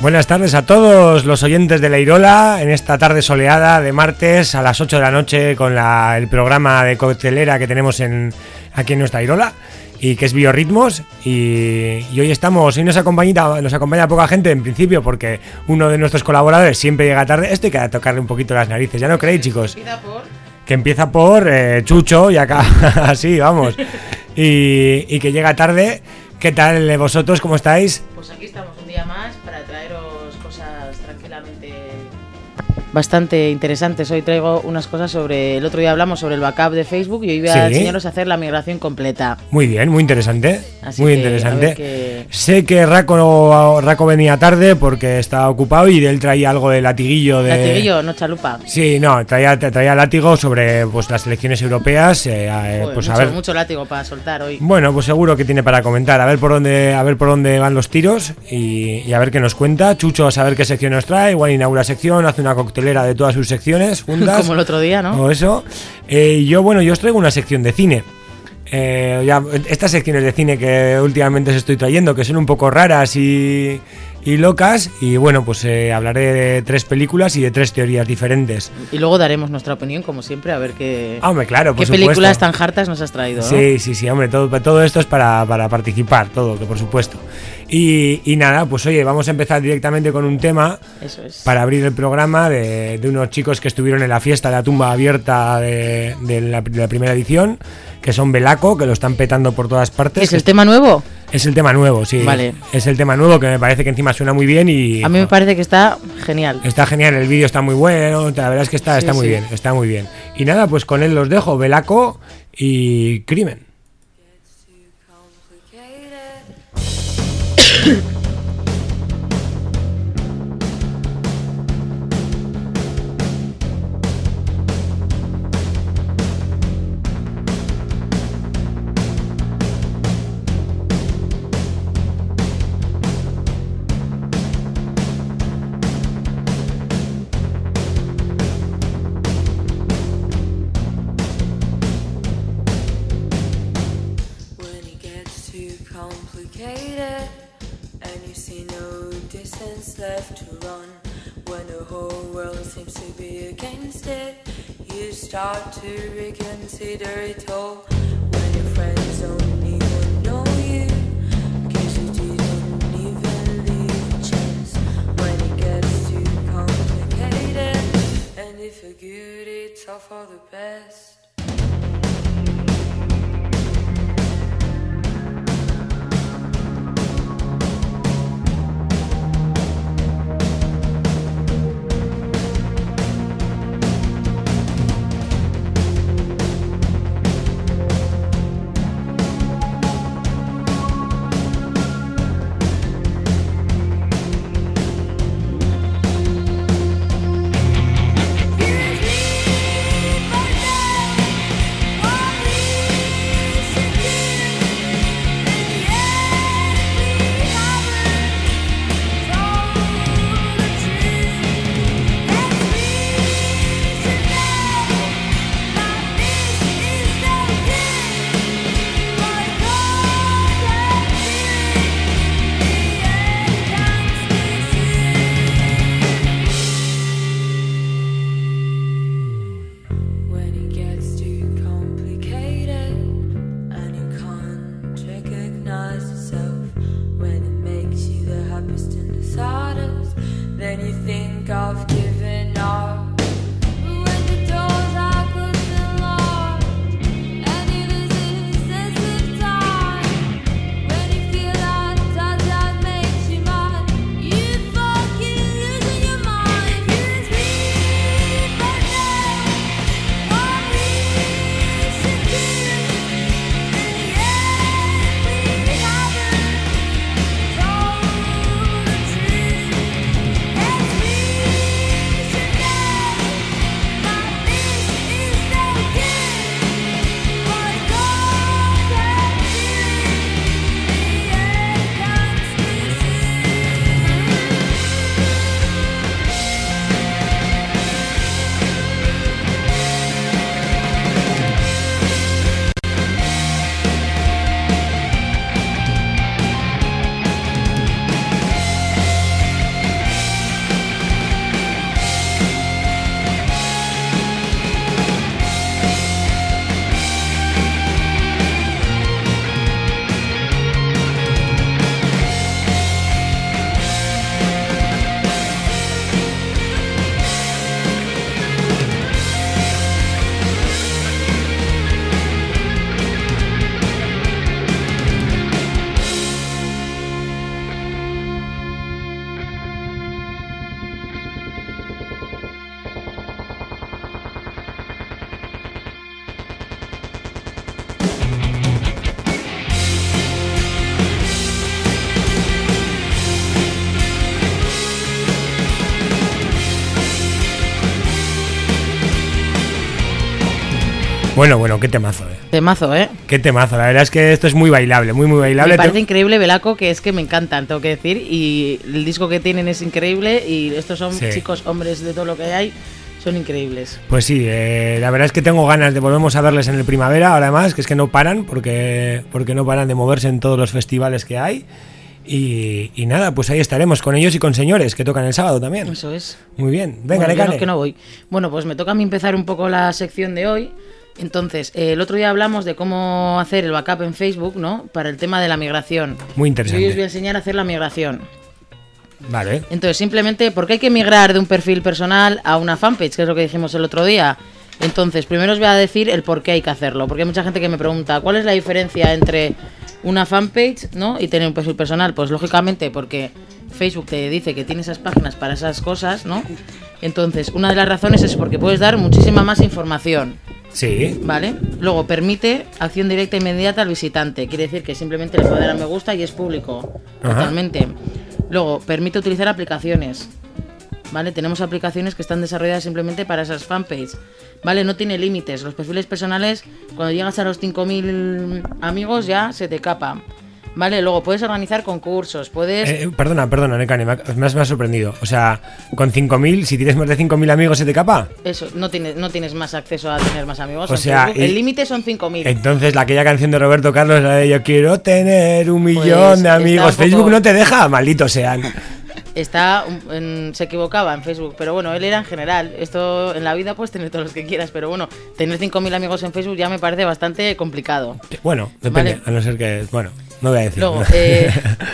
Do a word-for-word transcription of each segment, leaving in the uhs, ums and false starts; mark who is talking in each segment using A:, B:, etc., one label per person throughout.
A: Buenas tardes a todos los oyentes de La Irola en esta tarde soleada de martes a las ocho de la noche con la, el programa de coctelera que tenemos en, aquí en nuestra Irola y que es Biorritmos y, y hoy estamos, hoy nos acompaña, nos acompaña poca gente en principio porque uno de nuestros colaboradores siempre llega tarde. Esto hay que tocarle un poquito las narices, ¿ya no creéis, chicos? Que empieza por eh, Chucho y acá así, vamos, y, y que llega tarde. ¿Qué tal vosotros? ¿Cómo estáis?
B: Pues aquí estamos un día más para traeros cosas tranquilamente bastante interesantes. Hoy traigo unas cosas sobre... El otro día hablamos sobre el backup de Facebook y hoy voy a ¿Sí? enseñaros a hacer la migración completa.
A: Muy bien, muy interesante.
B: Así
A: muy
B: que,
A: interesante.
B: Que...
A: Sé que Raco, Raco venía tarde porque estaba ocupado y él traía algo de latiguillo de...
B: ¿Latiguillo, no chalupa?
A: Sí, no, traía, traía látigo sobre pues las elecciones europeas. Eh,
B: Joder,
A: pues
B: mucho,
A: a ver...
B: mucho látigo para soltar hoy.
A: Bueno, pues seguro que tiene para comentar. A ver por dónde, a ver por dónde van los tiros y, y a ver qué nos cuenta. Chucho a saber qué sección nos trae. Igual inaugura sección, hace una coctelera de todas sus secciones juntas.
B: Como el otro día, ¿no?
A: O eso. Eh, yo, bueno, yo os traigo una sección de cine. Eh, ya, estas secciones de cine que últimamente os estoy trayendo, que son un poco raras y, y locas. Y bueno, pues eh, hablaré de tres películas y de tres teorías diferentes.
B: Y luego daremos nuestra opinión, como siempre, a ver qué,
A: ah, hombre, claro, por
B: qué películas tan hartas nos has traído, ¿no?
A: Sí, sí, sí, hombre, todo, todo esto es para, para participar, todo, que por supuesto. Y, y nada, pues oye, vamos a empezar directamente con un tema.
B: Eso es.
A: Para abrir el programa de, de unos chicos que estuvieron en la fiesta de la tumba abierta de, de, la, de la primera edición, que son Belaco, que lo están petando por todas partes.
B: ¿Es el tema nuevo?
A: Es el tema nuevo, sí.
B: Vale.
A: Es el tema nuevo que me parece que encima suena muy bien y...
B: A mí me parece que está genial.
A: Está genial, el vídeo está muy bueno, la verdad es que está,
B: sí,
A: está muy
B: sí.
A: bien, está muy bien. Y nada, pues con él los dejo, Belaco y Crimen.
C: Left to run when the whole world seems to be against it. You start to reconsider it all when your friends don't even know you, cause you didn't even leave a chance. When it gets too complicated, and if you're good, it's all for the best. But now
A: Bueno, bueno, qué temazo, eh.
B: Temazo, ¿eh?
A: Qué temazo, la verdad es que esto es muy bailable, muy, muy bailable.
B: Me parece
A: Te...
B: increíble, Belaco, que es que me encantan, tengo que decir, y el disco que tienen es increíble, y estos son sí. chicos, hombres de todo lo que hay, son increíbles.
A: Pues sí, eh, la verdad es que tengo ganas de volvemos a verles en el Primavera, ahora más, que es que no paran, porque, porque no paran de moverse en todos los festivales que hay. Y, y nada, pues ahí estaremos con ellos y con Señores, que tocan el sábado también.
B: Eso es.
A: Muy bien, venga,
B: bueno,
A: Necane.
B: Yo no, que no voy. Bueno, pues me toca a mí empezar un poco la sección de hoy. Entonces, eh, el otro día hablamos de cómo hacer el backup en Facebook, ¿no? Para el tema de la migración.
A: Muy interesante.
B: Yo os voy a enseñar a hacer la migración.
A: Vale.
B: Entonces, simplemente, ¿por qué hay que migrar de un perfil personal a una fanpage? Que es lo que dijimos el otro día. Entonces, primero os voy a decir el por qué hay que hacerlo. Porque hay mucha gente que me pregunta, ¿cuál es la diferencia entre una fanpage, ¿no? y tener un perfil personal? Pues lógicamente porque Facebook te dice que tiene esas páginas para esas cosas, ¿no? Entonces, una de las razones es porque puedes dar muchísima más información.
A: Sí.
B: ¿Vale? Luego, permite acción directa e inmediata al visitante. Quiere decir que simplemente le puede dar a me gusta y es público. Ajá. Totalmente. Luego, permite utilizar aplicaciones. ¿Vale? Tenemos aplicaciones que están desarrolladas simplemente para esas fanpages. ¿Vale? No tiene límites. Los perfiles personales, cuando llegas a los cinco mil amigos, ya se te capa. Vale, luego puedes organizar concursos, puedes...
A: Eh, perdona, perdona, Necane, me, me, has, me has sorprendido. O sea, con cinco mil, si tienes más de cinco mil amigos, ¿se te capa?
B: Eso, no tienes, no tienes más acceso a tener más amigos.
A: O sea,
B: y, el límite son cinco mil.
A: Entonces, la, aquella canción de Roberto Carlos, la de yo quiero tener un millón pues, de amigos. Poco... Facebook no te deja, malditos sean.
B: Está en, se equivocaba en Facebook, pero bueno, él era en general. Esto en la vida puedes tener todos los que quieras, pero bueno, tener cinco mil amigos en Facebook ya me parece bastante complicado.
A: Bueno, depende, ¿vale? A no ser que... Bueno, no voy a decir.
B: Luego, eh,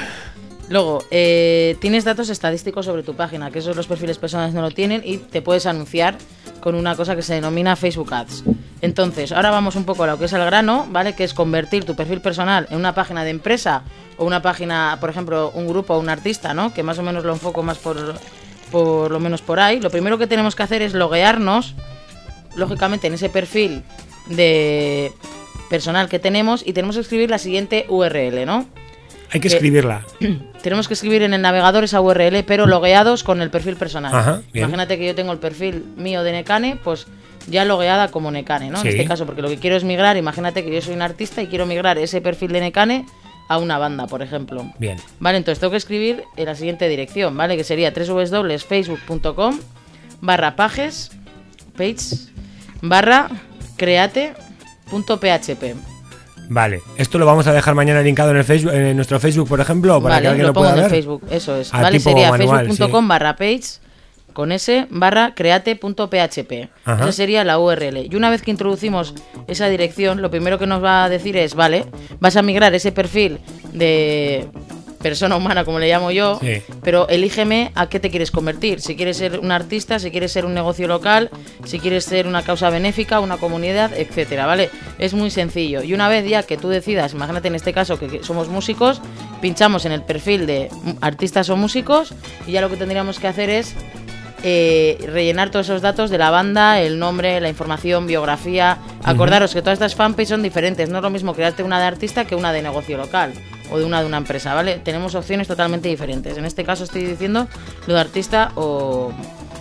B: luego eh, tienes datos estadísticos sobre tu página, que esos los perfiles personales no lo tienen, y te puedes anunciar con una cosa que se denomina Facebook Ads. Entonces, ahora vamos un poco a lo que es el grano, ¿vale? Que es convertir tu perfil personal en una página de empresa o una página, por ejemplo, un grupo o un artista, ¿no? Que más o menos lo enfoco más por, por lo menos por ahí. Lo primero que tenemos que hacer es loguearnos, lógicamente, en ese perfil de personal que tenemos, y tenemos que escribir la siguiente U R L, ¿no?
A: Hay que, que escribirla.
B: Tenemos que escribir en el navegador esa U R L, pero logueados con el perfil personal.
A: Ajá,
B: imagínate que yo tengo el perfil mío de Necane, pues ya logueada como Necane, ¿no? Sí. En este caso, porque lo que quiero es migrar, imagínate que yo soy un artista y quiero migrar ese perfil de Necane a una banda, por ejemplo.
A: Bien.
B: Vale, entonces tengo que escribir en la siguiente dirección, ¿vale? Que sería doble u doble u doble u punto facebook punto com barra pages, page, barra create punto p h p.
A: Vale, esto lo vamos a dejar mañana linkado en el Facebook, en nuestro Facebook, por ejemplo, para
B: vale,
A: que alguien lo,
B: lo pongo
A: pueda
B: en
A: ver.
B: el Facebook, eso es.
A: A
B: vale, sería
A: manual,
B: facebook punto com
A: sí.
B: barra page con ese barra create punto p h p.
A: Ajá.
B: Esa sería la U R L. Y una vez que introducimos esa dirección, lo primero que nos va a decir es, vale, vas a migrar ese perfil de persona humana, como le llamo yo,
A: sí.
B: pero elígeme a qué te quieres convertir. Si quieres ser un artista, si quieres ser un negocio local, si quieres ser una causa benéfica, una comunidad, etcétera, ¿vale? Es muy sencillo. Y una vez ya que tú decidas, imagínate en este caso que somos músicos, pinchamos en el perfil de artistas o músicos y ya lo que tendríamos que hacer es Eh, rellenar todos esos datos de la banda, el nombre, la información, biografía. Acordaros uh-huh. que todas estas fanpages son diferentes. No es lo mismo crearte una de artista que una de negocio local o de una de una empresa, ¿vale? Tenemos opciones totalmente diferentes. En este caso estoy diciendo lo de artista o,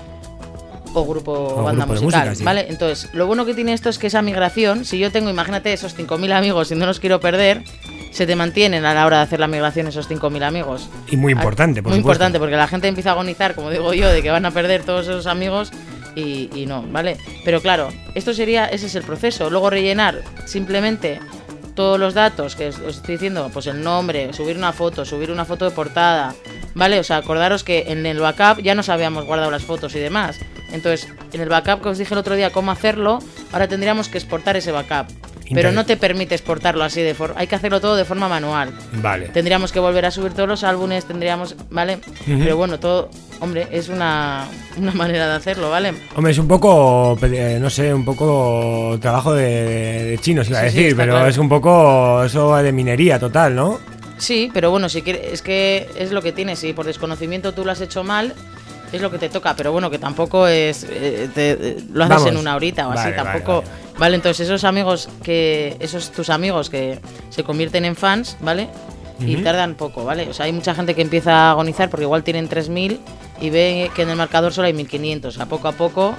B: o grupo o banda
A: grupo
B: musical,
A: música, sí.
B: ¿vale? Entonces, lo bueno que tiene esto es que esa migración, si yo tengo, imagínate, esos cinco mil amigos y no los quiero perder, se te mantienen a la hora de hacer la migración esos cinco mil amigos.
A: Y muy importante, por
B: Muy
A: supuesto.
B: importante, porque la gente empieza a agonizar, como digo yo, de que van a perder todos esos amigos y, y no, ¿vale? Pero claro, esto sería, ese es el proceso. Luego rellenar simplemente todos los datos que os estoy diciendo, pues el nombre, subir una foto, subir una foto de portada, ¿vale? O sea, acordaros que en el backup ya nos habíamos guardado las fotos y demás. Entonces, en el backup que os dije el otro día cómo hacerlo, ahora tendríamos que exportar ese backup. Pero no te permite exportarlo así de forma... Hay que hacerlo todo de forma manual.
A: Vale.
B: Tendríamos que volver a subir todos los álbumes, tendríamos... ¿Vale? Uh-huh. Pero bueno, todo... Hombre, es una, una manera de hacerlo, ¿vale?
A: Hombre, es un poco... Eh, no sé, un poco trabajo de, de chinos, iba a sí, decir. Sí, pero claro. Es un poco... Eso de minería total, ¿no?
B: Sí, pero bueno, si quieres... Es que es lo que tienes. Si por desconocimiento tú lo has hecho mal... Es lo que te toca, pero bueno, que tampoco es... Eh, te, eh, lo haces Vamos. en una horita o vale, así, tampoco... Vale, vale. Vale, entonces esos amigos que... Esos tus amigos que se convierten en fans, ¿vale? Y uh-huh. tardan poco, ¿vale? O sea, hay mucha gente que empieza a agonizar porque igual tienen tres mil y ve que en el marcador solo hay mil quinientos. A poco a poco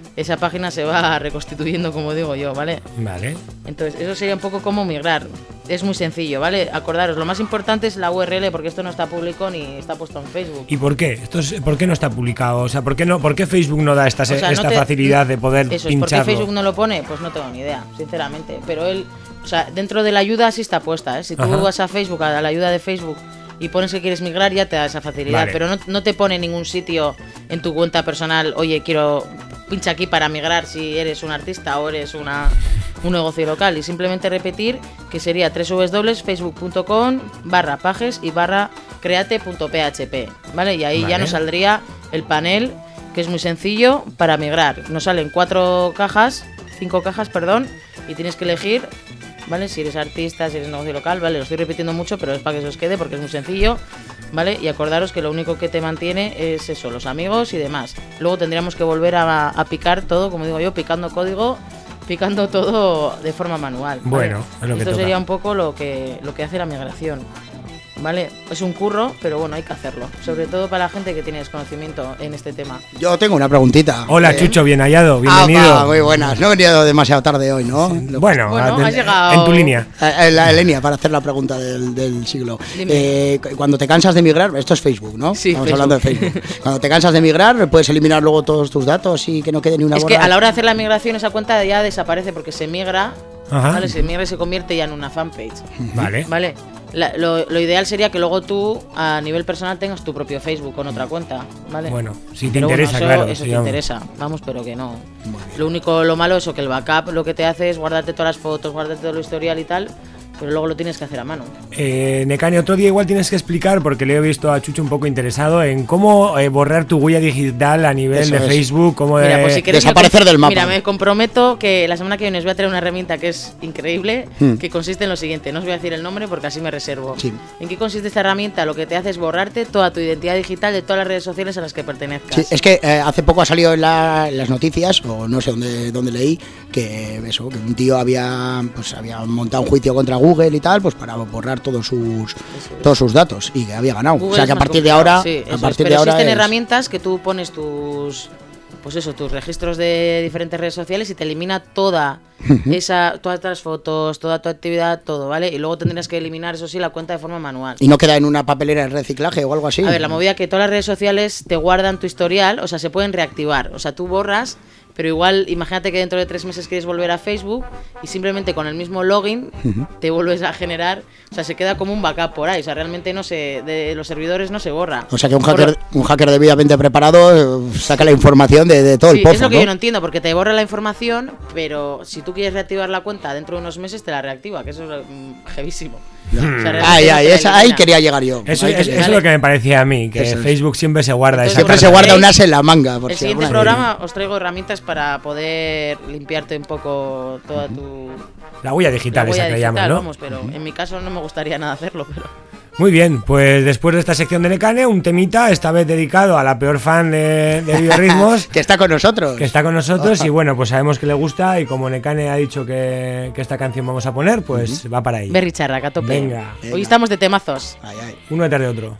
B: esa página se va reconstituyendo, como digo yo, ¿vale?
A: Vale.
B: Entonces, eso sería un poco como migrar. Es muy sencillo, ¿vale? Acordaros, lo más importante es la U R L, porque esto no está público ni está puesto en Facebook.
A: ¿Y por qué? Esto es, ¿por qué no está publicado? O sea, ¿por qué no, por qué Facebook no da esta,
B: O sea,
A: esta
B: no te-
A: facilidad de poder
B: Eso es, ¿por qué
A: pincharlo?
B: Facebook no lo pone? Pues no tengo ni idea, sinceramente. Pero él, o sea, dentro de la ayuda sí está puesta, ¿eh? Si tú
A: Ajá.
B: vas a Facebook, a la ayuda de Facebook, y pones que quieres migrar, ya te da esa facilidad.
A: Vale.
B: Pero no, no te pone en ningún sitio en tu cuenta personal, oye, quiero, pincha aquí para migrar si eres un artista o eres una, un negocio local. Y simplemente repetir que sería www.facebook.com barra pages y barra create.php, ¿vale? Y ahí
A: Vale.
B: ya nos saldría el panel, que es muy sencillo, para migrar. Nos salen cuatro cajas, cinco cajas, perdón, y tienes que elegir, ¿vale? Si eres artista, si eres negocio local, ¿vale? Lo estoy repitiendo mucho, pero es para que se os quede porque es muy sencillo, ¿vale? Y acordaros que lo único que te mantiene es eso, los amigos y demás. Luego tendríamos que volver a, a picar todo, como digo yo, picando código, picando todo de forma manual, ¿vale?
A: Bueno, es lo que
B: Esto
A: toca.
B: sería un poco lo que, lo que hace la migración. ¿Vale? Es un curro, pero bueno, hay que hacerlo. Sobre todo para la gente que tiene desconocimiento en este tema.
D: Yo tengo una preguntita.
A: Hola,
D: ¿eh?
A: Chucho, bien hallado, bienvenido.
D: Ah, muy buenas. No he venido demasiado tarde hoy, ¿no? Lo-
A: Bueno,
B: Bueno,
A: a-
B: has llegado-
A: en tu línea.
D: Eh, La Elenia, para hacer la pregunta del, del siglo.
B: Dime.
D: Eh, cu- cuando te cansas de migrar, esto es Facebook, ¿no?
B: Sí,
D: Estamos
B: Facebook.
D: hablando de Facebook. Cuando te cansas de migrar, puedes eliminar luego todos tus datos y que no quede ni una
B: Es que
D: borra.
B: a la hora de hacer la migración esa cuenta ya desaparece porque se migra,
A: Ajá.
B: ¿vale? Se migra y se convierte ya en una fanpage,
A: Vale.
B: ¿vale? La- lo, lo ideal sería que luego tú, a nivel personal, tengas tu propio Facebook con otra cuenta, ¿vale?
A: Bueno, si te
B: Pero bueno,
A: interesa,
B: eso,
A: claro.
B: Eso
A: sí,
B: te
A: vamos.
B: interesa, vamos, pero que no. Lo único, lo malo es eso, que el backup lo que te hace es guardarte todas las fotos, guardarte todo el historial y tal, pero luego lo tienes que hacer a mano.
A: Eh, Nekane, otro día igual tienes que explicar, porque le he visto a Chucho un poco interesado en cómo eh, borrar tu huella digital a nivel
D: Eso
A: de
D: es.
A: Facebook, cómo
B: Mira,
A: de-
B: pues si queréis
D: desaparecer
B: me com-
D: del mapa.
B: Mira, me comprometo que la semana que viene os voy a traer una herramienta que es increíble,
D: Hmm.
B: que consiste en lo siguiente. No os voy a decir el nombre porque así me reservo.
D: Sí.
B: ¿En qué consiste esta herramienta? Lo que te hace es borrarte toda tu identidad digital de todas las redes sociales a las que pertenezcas.
D: Sí, es que eh, hace poco ha salido en, la- en las noticias, o no sé dónde, dónde leí, que eso, que un tío había pues había montado un juicio contra Google y tal, pues para borrar todos sus todos sus datos y que había ganado.
B: Google
D: o sea
B: es
D: que a
B: más
D: partir de
B: complicado,
D: ahora,
B: sí,
D: a
B: eso es,
D: partir
B: pero
D: de ahora
B: existen
D: es-
B: herramientas que tú pones tus pues eso, tus registros de diferentes redes sociales y te elimina toda esa todas las fotos, toda tu actividad, todo, ¿vale? Y luego tendrías que eliminar, eso sí, la cuenta de forma manual.
D: y no queda en una papelera de reciclaje o algo así.
B: A ver, la movida que todas las redes sociales te guardan tu historial, o sea, se pueden reactivar. O sea, tú borras, pero igual, imagínate que dentro de tres meses quieres volver a Facebook y simplemente con el mismo login te vuelves a generar. O sea, se queda como un backup por ahí. O sea, realmente no se, de los servidores no se borra.
D: O sea que un
B: Por
D: hacker, un hacker debidamente preparado eh, saca la información de, de todo
B: Sí,
D: el pozo,
B: es lo que
D: ¿no?
B: yo no entiendo, porque te borra la información, pero si tú quieres reactivar la cuenta dentro de unos meses, te la reactiva, que eso es mm, jevísimo. O sea, realmente
D: Ay,
B: no
D: ay,
B: te la
D: esa- ahí
B: elimina.
D: quería llegar yo.
A: Eso,
D: Ahí
A: es,
D: quería-
A: eso es
B: Vale.
A: lo que me parecía a mí, que
D: Eso es.
A: Facebook siempre se guarda
B: Entonces,
A: esa
D: Siempre
B: Cuando
D: se guarda
B: veáis
D: un as en la manga. Por
B: El
D: si
B: siguiente
D: alguna-
B: programa os traigo herramientas para poder limpiarte un poco toda tu
A: La huella digital,
B: la huella
A: esa que le
B: digital,
A: llaman, ¿no?
B: vamos, pero en mi caso no me gustaría nada hacerlo, pero
A: Muy bien, pues después de esta sección de Nekane, un temita, esta vez dedicado a la peor fan de, de Biorritmos,
D: que está con nosotros.
A: que está con nosotros, y bueno, pues sabemos que le gusta, y como Nekane ha dicho que, que esta canción vamos a poner, pues va para ahí.
B: Berry Charrac, a tope.
A: Venga.
B: Hoy
D: Venga.
B: estamos de temazos.
D: Ay, ay.
A: Uno detrás de otro.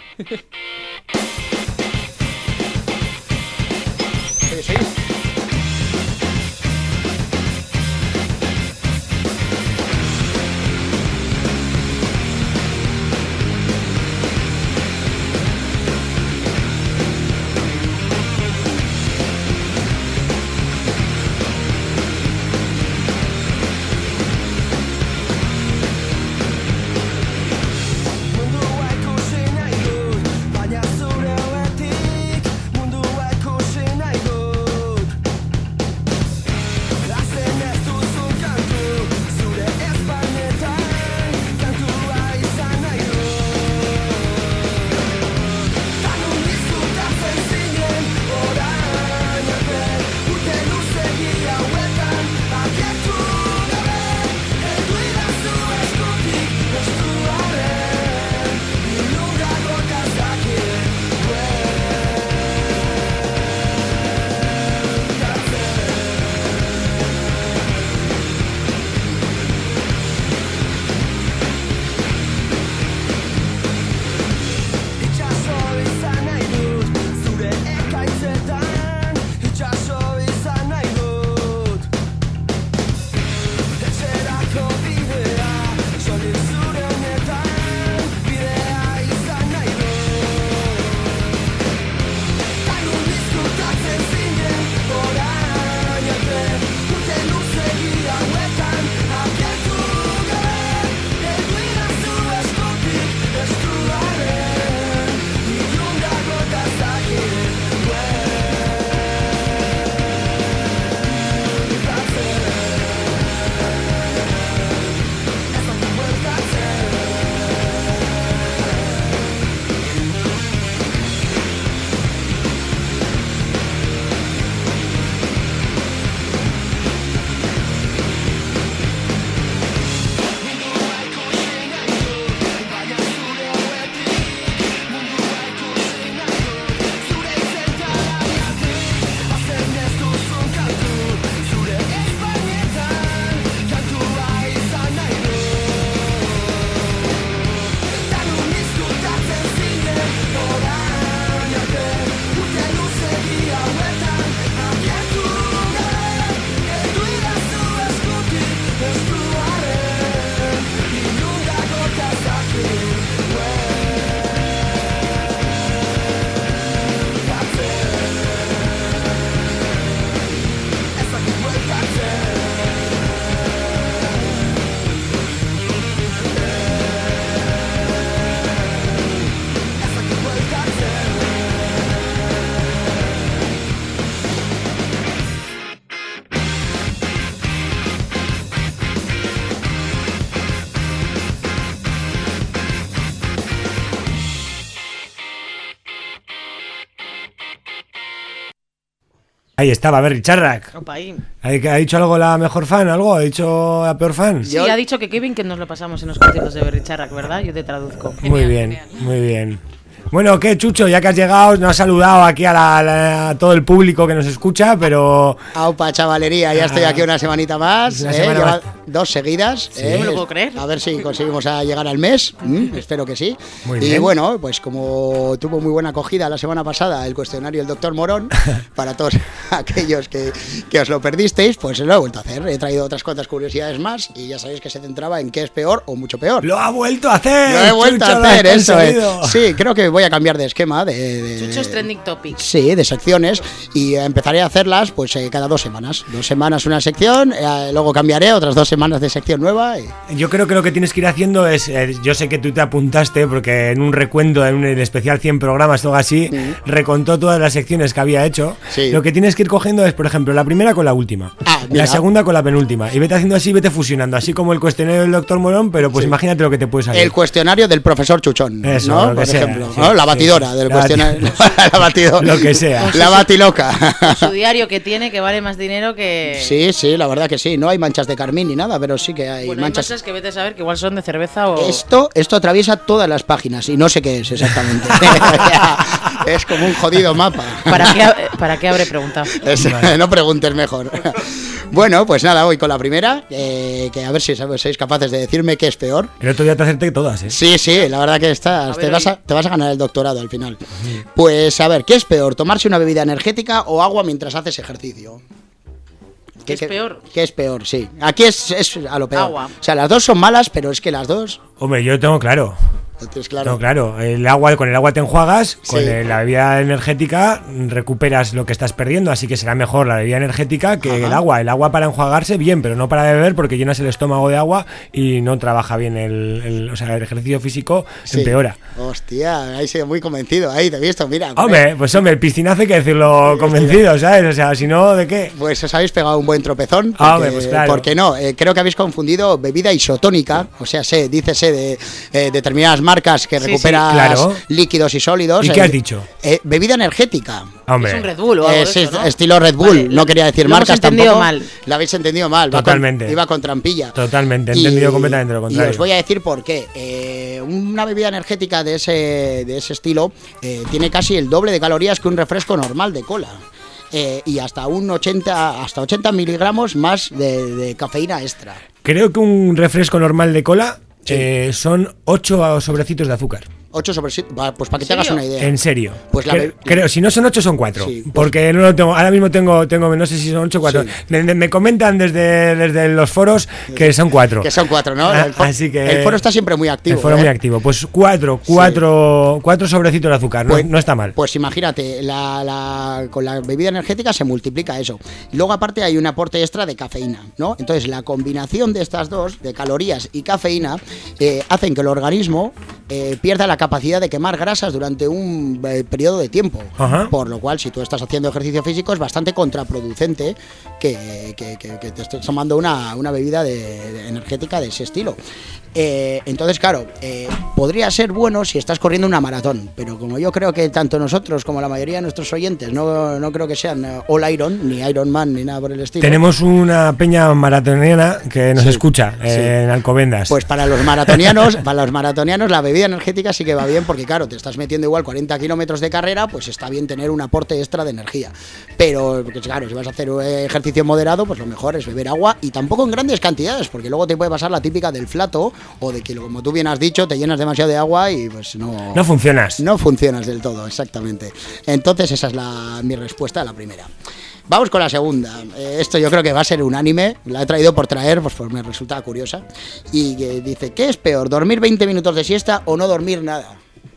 E: Mundu aikusi nahi dut, baina zure
A: Ahí estaba, Berry Charrac.
B: Opa, ahí.
A: ¿Ha dicho algo la mejor fan? ¿Algo? ¿Ha dicho la peor fan?
B: Sí, ha dicho que Kevin que nos lo pasamos en los conciertos de Berry Charrac, ¿verdad? Yo te traduzco.
A: Muy bien, muy bien. Bueno, ¿qué, Chucho? Ya que has llegado, nos has saludado aquí a, la, la, a todo el público que nos escucha, pero...
D: Aupa, chavalería, ya estoy aquí una semanita más,
A: Una
D: eh,
A: semana
D: lleva
A: más.
D: dos seguidas.
B: Sí, no me lo puedo creer.
D: A ver si conseguimos a llegar al mes, mm, espero que sí.
A: Muy
D: y
A: bien.
D: bueno, pues como tuvo muy buena acogida la semana pasada el cuestionario del doctor Morón, para todos aquellos que, que os lo perdisteis, pues lo he vuelto a hacer. He traído otras cuantas curiosidades más y ya sabéis que se centraba en qué es peor o mucho peor.
A: ¡Lo ha vuelto a hacer!
D: Lo he vuelto
A: Chucho,
D: a
A: lo has
D: hacer, eso es.
A: conseguido.
D: Sí, creo que voy a cambiar de esquema. De, de,
B: Chucho es trending topic.
D: Sí, de secciones y empezaré a hacerlas pues eh, cada dos semanas. Dos semanas una sección, eh, luego cambiaré otras dos semanas de sección nueva. Y...
A: Yo creo que lo que tienes que ir haciendo es, eh, yo sé que tú te apuntaste porque en un recuento, en un el especial cien programas o algo así,
D: Mm.
A: recontó todas las secciones que había hecho.
D: Sí.
A: Lo que tienes que ir cogiendo es, por ejemplo, la primera con la última,
D: Ah, mira.
A: la segunda con la penúltima, y vete haciendo así, vete fusionando, así como el cuestionario del doctor Morón, pero pues
D: Sí.
A: imagínate lo que te puede salir.
D: El cuestionario del profesor Chuchón,
A: Eso,
D: ¿no?
A: lo que
D: Por
A: sea,
D: ejemplo,
A: sí,
D: ¿no? La
A: sí,
D: batidora
A: sí.
D: del
A: La
D: cuestionario.
A: bati-
D: La batidora.
A: Lo que sea.
D: La batiloca.
B: Su diario que tiene que vale más dinero que...
D: Sí, sí, la verdad que sí. No hay manchas de carmín ni nada, pero sí que hay
B: Bueno, hay
D: manchas.
B: manchas que vete a saber que igual son de cerveza o...
D: Esto, esto atraviesa todas las páginas y no sé qué es exactamente. Es como un jodido mapa.
B: ¿Para qué, ¿Para qué habré preguntado?
D: Es- no preguntes mejor. Bueno, pues nada, voy con la primera, eh, que a ver si sois capaces de decirme qué es peor.
A: El otro día te acerté todas, ¿eh?
D: Sí, sí, la verdad que estás,
B: A
D: te,
B: ver,
D: vas a, te vas a ganar el doctorado al final. Pues a ver, ¿qué es peor? ¿Tomarse una bebida energética o agua mientras haces ejercicio?
B: ¿Qué es peor?
D: ¿Qué es peor? Sí. Aquí es, es a lo peor.
B: Agua.
D: O sea, las dos son malas, pero es que las dos...
A: Hombre, yo tengo claro.
D: Es claro.
A: No, claro, el agua, con el agua te enjuagas, con
D: Sí.
A: el- la bebida energética recuperas lo que estás perdiendo, así que será mejor la bebida energética que
D: Ajá.
A: el agua. El agua para enjuagarse, bien, pero no para beber porque llenas el estómago de agua y no trabaja bien el, el- o sea, el ejercicio físico
D: Sí.
A: empeora.
D: Hostia, ahí sido muy convencido, ahí te he visto, mira.
A: Hombre, pues hombre, el piscinazo hay que decirlo convencido, ¿sabes? O sea, si no, ¿de qué?
D: Pues os habéis pegado un buen tropezón.
A: Ah,
D: Porque,
A: hombre, pues claro.
D: porque no, eh, creo que habéis confundido bebida isotónica, o sea, sé, dícese de eh, determinadas marcas que
B: Sí,
D: recuperas
A: sí, claro.
D: líquidos y sólidos.
A: ¿Y qué
D: eh,
A: has dicho?
D: eh, bebida energética.
A: Hombre.
B: Es un Red Bull o algo
D: Eh,
B: de
D: sí,
B: eso, ¿no?
D: estilo Red Bull,
B: Vale,
D: no quería decir
B: lo hemos
D: marcas
B: entendido
D: tampoco.
B: mal.
D: Lo habéis entendido mal. va con-
A: Totalmente.
D: iba con trampilla.
A: Totalmente, he
D: Y-
A: entendido completamente lo contrario.
D: Y os voy a decir por qué. Eh, una bebida energética de ese, de ese estilo eh, tiene casi el doble de calorías que un refresco normal de cola. Eh, y hasta un ochenta, hasta ochenta miligramos más de, de cafeína extra.
A: Creo que un refresco normal de cola
D: Sí.
A: eh, son ocho sobrecitos de azúcar.
D: ocho sobre siete, va, pues para que te
B: ¿En
D: hagas
B: serio?
D: una idea.
A: En serio.
D: Pues la
A: Cre-
D: be-
A: creo, si no son ocho, son cuatro.
D: Sí, pues-
A: porque no lo tengo. Ahora mismo tengo, tengo, no sé si son ocho o cuatro.
D: Sí.
A: Me, me- me comentan desde, desde los foros que son cuatro.
D: Que son cuatro, ¿no?
A: Ah,
D: el, fo-
A: así que
D: el foro está siempre muy activo.
A: El foro
D: ¿eh?
A: muy activo. Pues cuatro, cuatro, cuatro sobrecitos de azúcar. No,
D: Pues-
A: no está mal.
D: Pues imagínate, la, la- con la bebida energética se multiplica eso. Luego aparte hay un aporte extra de cafeína, ¿no? Entonces la combinación de estas dos, de calorías y cafeína, eh, hacen que el organismo eh, pierda la capacidad de quemar grasas durante un eh, periodo de tiempo.
A: Ajá.
D: Por lo cual, si tú estás haciendo ejercicio físico, es bastante contraproducente que, que- que- que te estés tomando una, una bebida de- de energética de ese estilo. Eh, entonces, claro, eh, podría ser bueno si estás corriendo una maratón, pero como yo creo que tanto nosotros como la mayoría de nuestros oyentes no, no creo que sean eh, All Iron, ni Iron Man, ni nada por el estilo.
A: Tenemos una peña maratoniana que nos
D: Sí,
A: escucha eh,
D: sí.
A: en Alcobendas.
D: Pues para los maratonianos, para los maratonianos la bebida energética sí que va bien porque claro, te estás metiendo igual cuarenta kilómetros de carrera, pues está bien tener un aporte extra de energía. Pero porque, claro, si vas a hacer eh, ejercicio moderado, pues lo mejor es beber agua y tampoco en grandes cantidades, porque luego te puede pasar la típica del flato o de que, como tú bien has dicho, te llenas demasiado de agua y pues no...
A: no funcionas.
D: No funcionas del todo, exactamente. Entonces esa es la, mi respuesta a la primera. Vamos con la segunda. Eh, esto yo creo que va a ser unánime. La he traído por traer, pues, pues me resulta curiosa. Y que dice, ¿qué es peor, dormir veinte minutos de siesta o no dormir nada?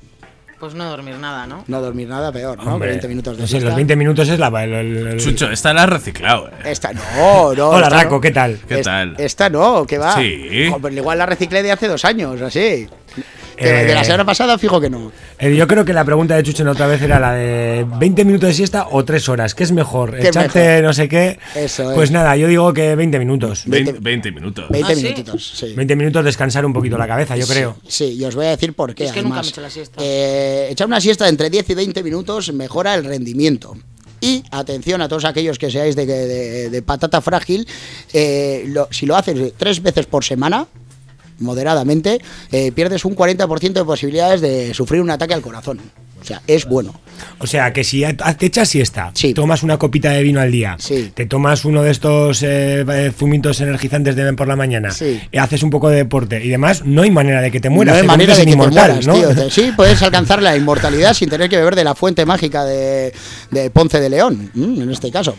B: Pues no dormir nada, ¿no?
D: No dormir nada, peor, ¿no?
A: Hombre,
D: veinte minutos de
A: no sé,
D: siesta.
A: los veinte minutos es la. el- el- el-
E: Chucho, esta la has reciclado, eh.
D: Esta no, no.
A: Hola,
D: esta
A: Raco,
D: no.
A: ¿qué tal?
E: ¿Qué
D: Es-
E: tal?
D: Esta no, que va.
E: Sí.
D: Jo, pues igual la reciclé de hace dos años, así. Que
A: Eh,
D: de la semana pasada fijo que no.
A: Eh, yo creo que la pregunta de Chuchen otra vez era la de veinte minutos de siesta o tres horas. ¿Qué es mejor?
D: ¿Qué es
A: Echarte
D: mejor?
A: no sé qué.
D: Eso es.
A: Pues nada, yo digo que veinte minutos.
D: veinte-
E: veinte, veinte minutos.
D: veinte
B: ¿Ah, sí?
D: minutitos, sí.
A: veinte minutos descansar un poquito la cabeza, yo creo.
D: Sí, y os voy a decir por qué.
B: Es que nunca
D: además.
B: me echo la siesta.
D: Eh, echar una siesta de entre diez y veinte minutos mejora el rendimiento. Y atención a todos aquellos que seáis de, de, de patata frágil, eh, lo, si lo haces tres veces por semana, moderadamente, eh, pierdes un cuarenta por ciento de posibilidades de sufrir un ataque al corazón. O sea, es bueno.
A: O sea, que si te echas siesta,
D: sí.
A: tomas una copita de vino al día,
D: sí.
A: te tomas uno de estos eh, fumitos energizantes de por la mañana,
D: sí.
A: y haces un poco de deporte y demás, no hay manera de que te mueras.
D: No hay manera de que
A: inmortal,
D: te mueras,
A: ¿no?
D: tío. Sí, puedes alcanzar la inmortalidad sin tener que beber de la fuente mágica de, de Ponce de León, en este caso.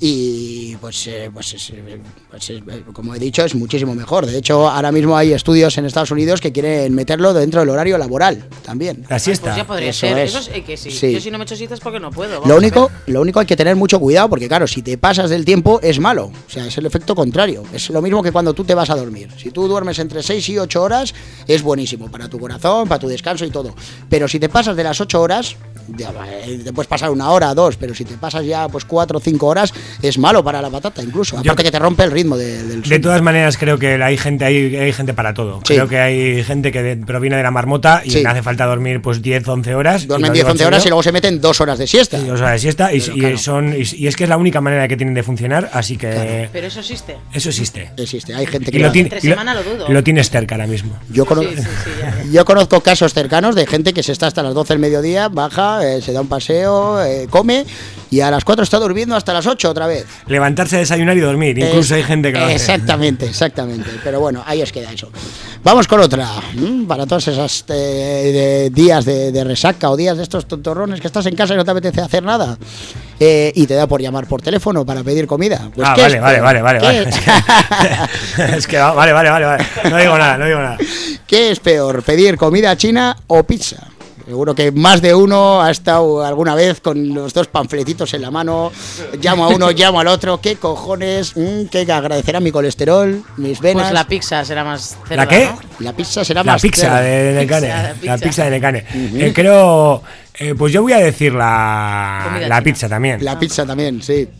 D: Y pues, eh, pues, es, pues es, como he dicho, es muchísimo mejor. De hecho, ahora mismo hay estudios en Estados Unidos que quieren meterlo dentro del horario laboral también.
A: La siesta.
B: Pues ya podría
D: Eso
B: ser.
D: es.
B: Eso es eh, que sí.
D: Sí.
B: Yo si no me echo siestas porque no puedo.
D: Lo único, lo único hay que tener mucho cuidado porque claro, si te pasas del tiempo es malo, o sea, es el efecto contrario. Es lo mismo que cuando tú te vas a dormir. Si tú duermes entre seis y ocho horas es buenísimo para tu corazón, para tu descanso y todo. Pero si te pasas de las ocho horas, ya, te puedes pasar una hora, dos, pero si te pasas ya pues cuatro o cinco horas es malo para la patata incluso. Aparte Yo, que te rompe el ritmo de, del sueño.
A: De todas maneras creo que hay gente hay, hay gente para todo. Sí. Creo que hay gente que de, proviene de la marmota y sí. le hace falta dormir pues diez, once horas.
D: Duermen diez, once horas y luego se meten dos horas de siesta.
A: Y dos horas de siesta y,
D: pero,
A: y,
D: claro.
A: son, y, y es que es la única manera que tienen de funcionar, así que...
B: Claro. Pero eso existe.
A: Eso existe.
D: Existe, hay gente que...
A: Y lo, tiene,
B: entre semana lo dudo.
A: Lo tienes cerca ahora mismo.
D: Yo, cono sí, sí, sí, ya, ya. yo conozco casos cercanos de gente que se está hasta las doce del mediodía, baja, eh, se da un paseo, eh, come y a las cuatro está durmiendo hasta las ocho otra vez.
A: Levantarse, desayunar y dormir. Incluso
D: es,
A: hay gente que lo hace.
D: Exactamente, exactamente. Pero bueno, ahí os queda eso. Vamos con otra. ¿Mm? Para todos esos eh, de días de, de resaca o días de estos tontorrones que estás en casa y no te apetece hacer nada. Eh, y te da por llamar por teléfono para pedir comida. Pues
A: ah,
D: ¿qué
A: vale,
D: es
A: vale, vale, vale, vale.
D: ¿Qué?
A: Es que, es que vale, vale, vale, vale. No digo nada, no digo nada.
D: ¿Qué es peor, pedir comida china o pizza? Seguro que más de uno ha estado alguna vez con los dos panfletitos en la mano. Llamo a uno, llamo al otro. ¿Qué cojones? Mm, ¿Qué agradecerá mi colesterol, mis venas?
B: Pues la pizza será más cerda,
A: ¿La qué?
B: ¿no?
D: La pizza será
A: la
D: más
A: pizza
D: cerda.
A: de Necane.
B: Pizza, la pizza.
A: La pizza de Necane.
D: Uh-huh.
A: eh, creo... Eh, pues yo voy a decir la, la pizza también.
D: La pizza también, sí.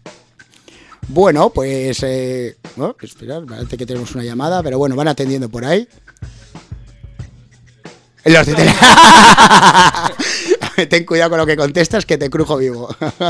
D: Bueno, pues... Eh, oh, esperad, parece que tenemos una llamada, pero bueno, van atendiendo por ahí. Los de tele... Ten cuidado con lo que contestas, que te crujo vivo.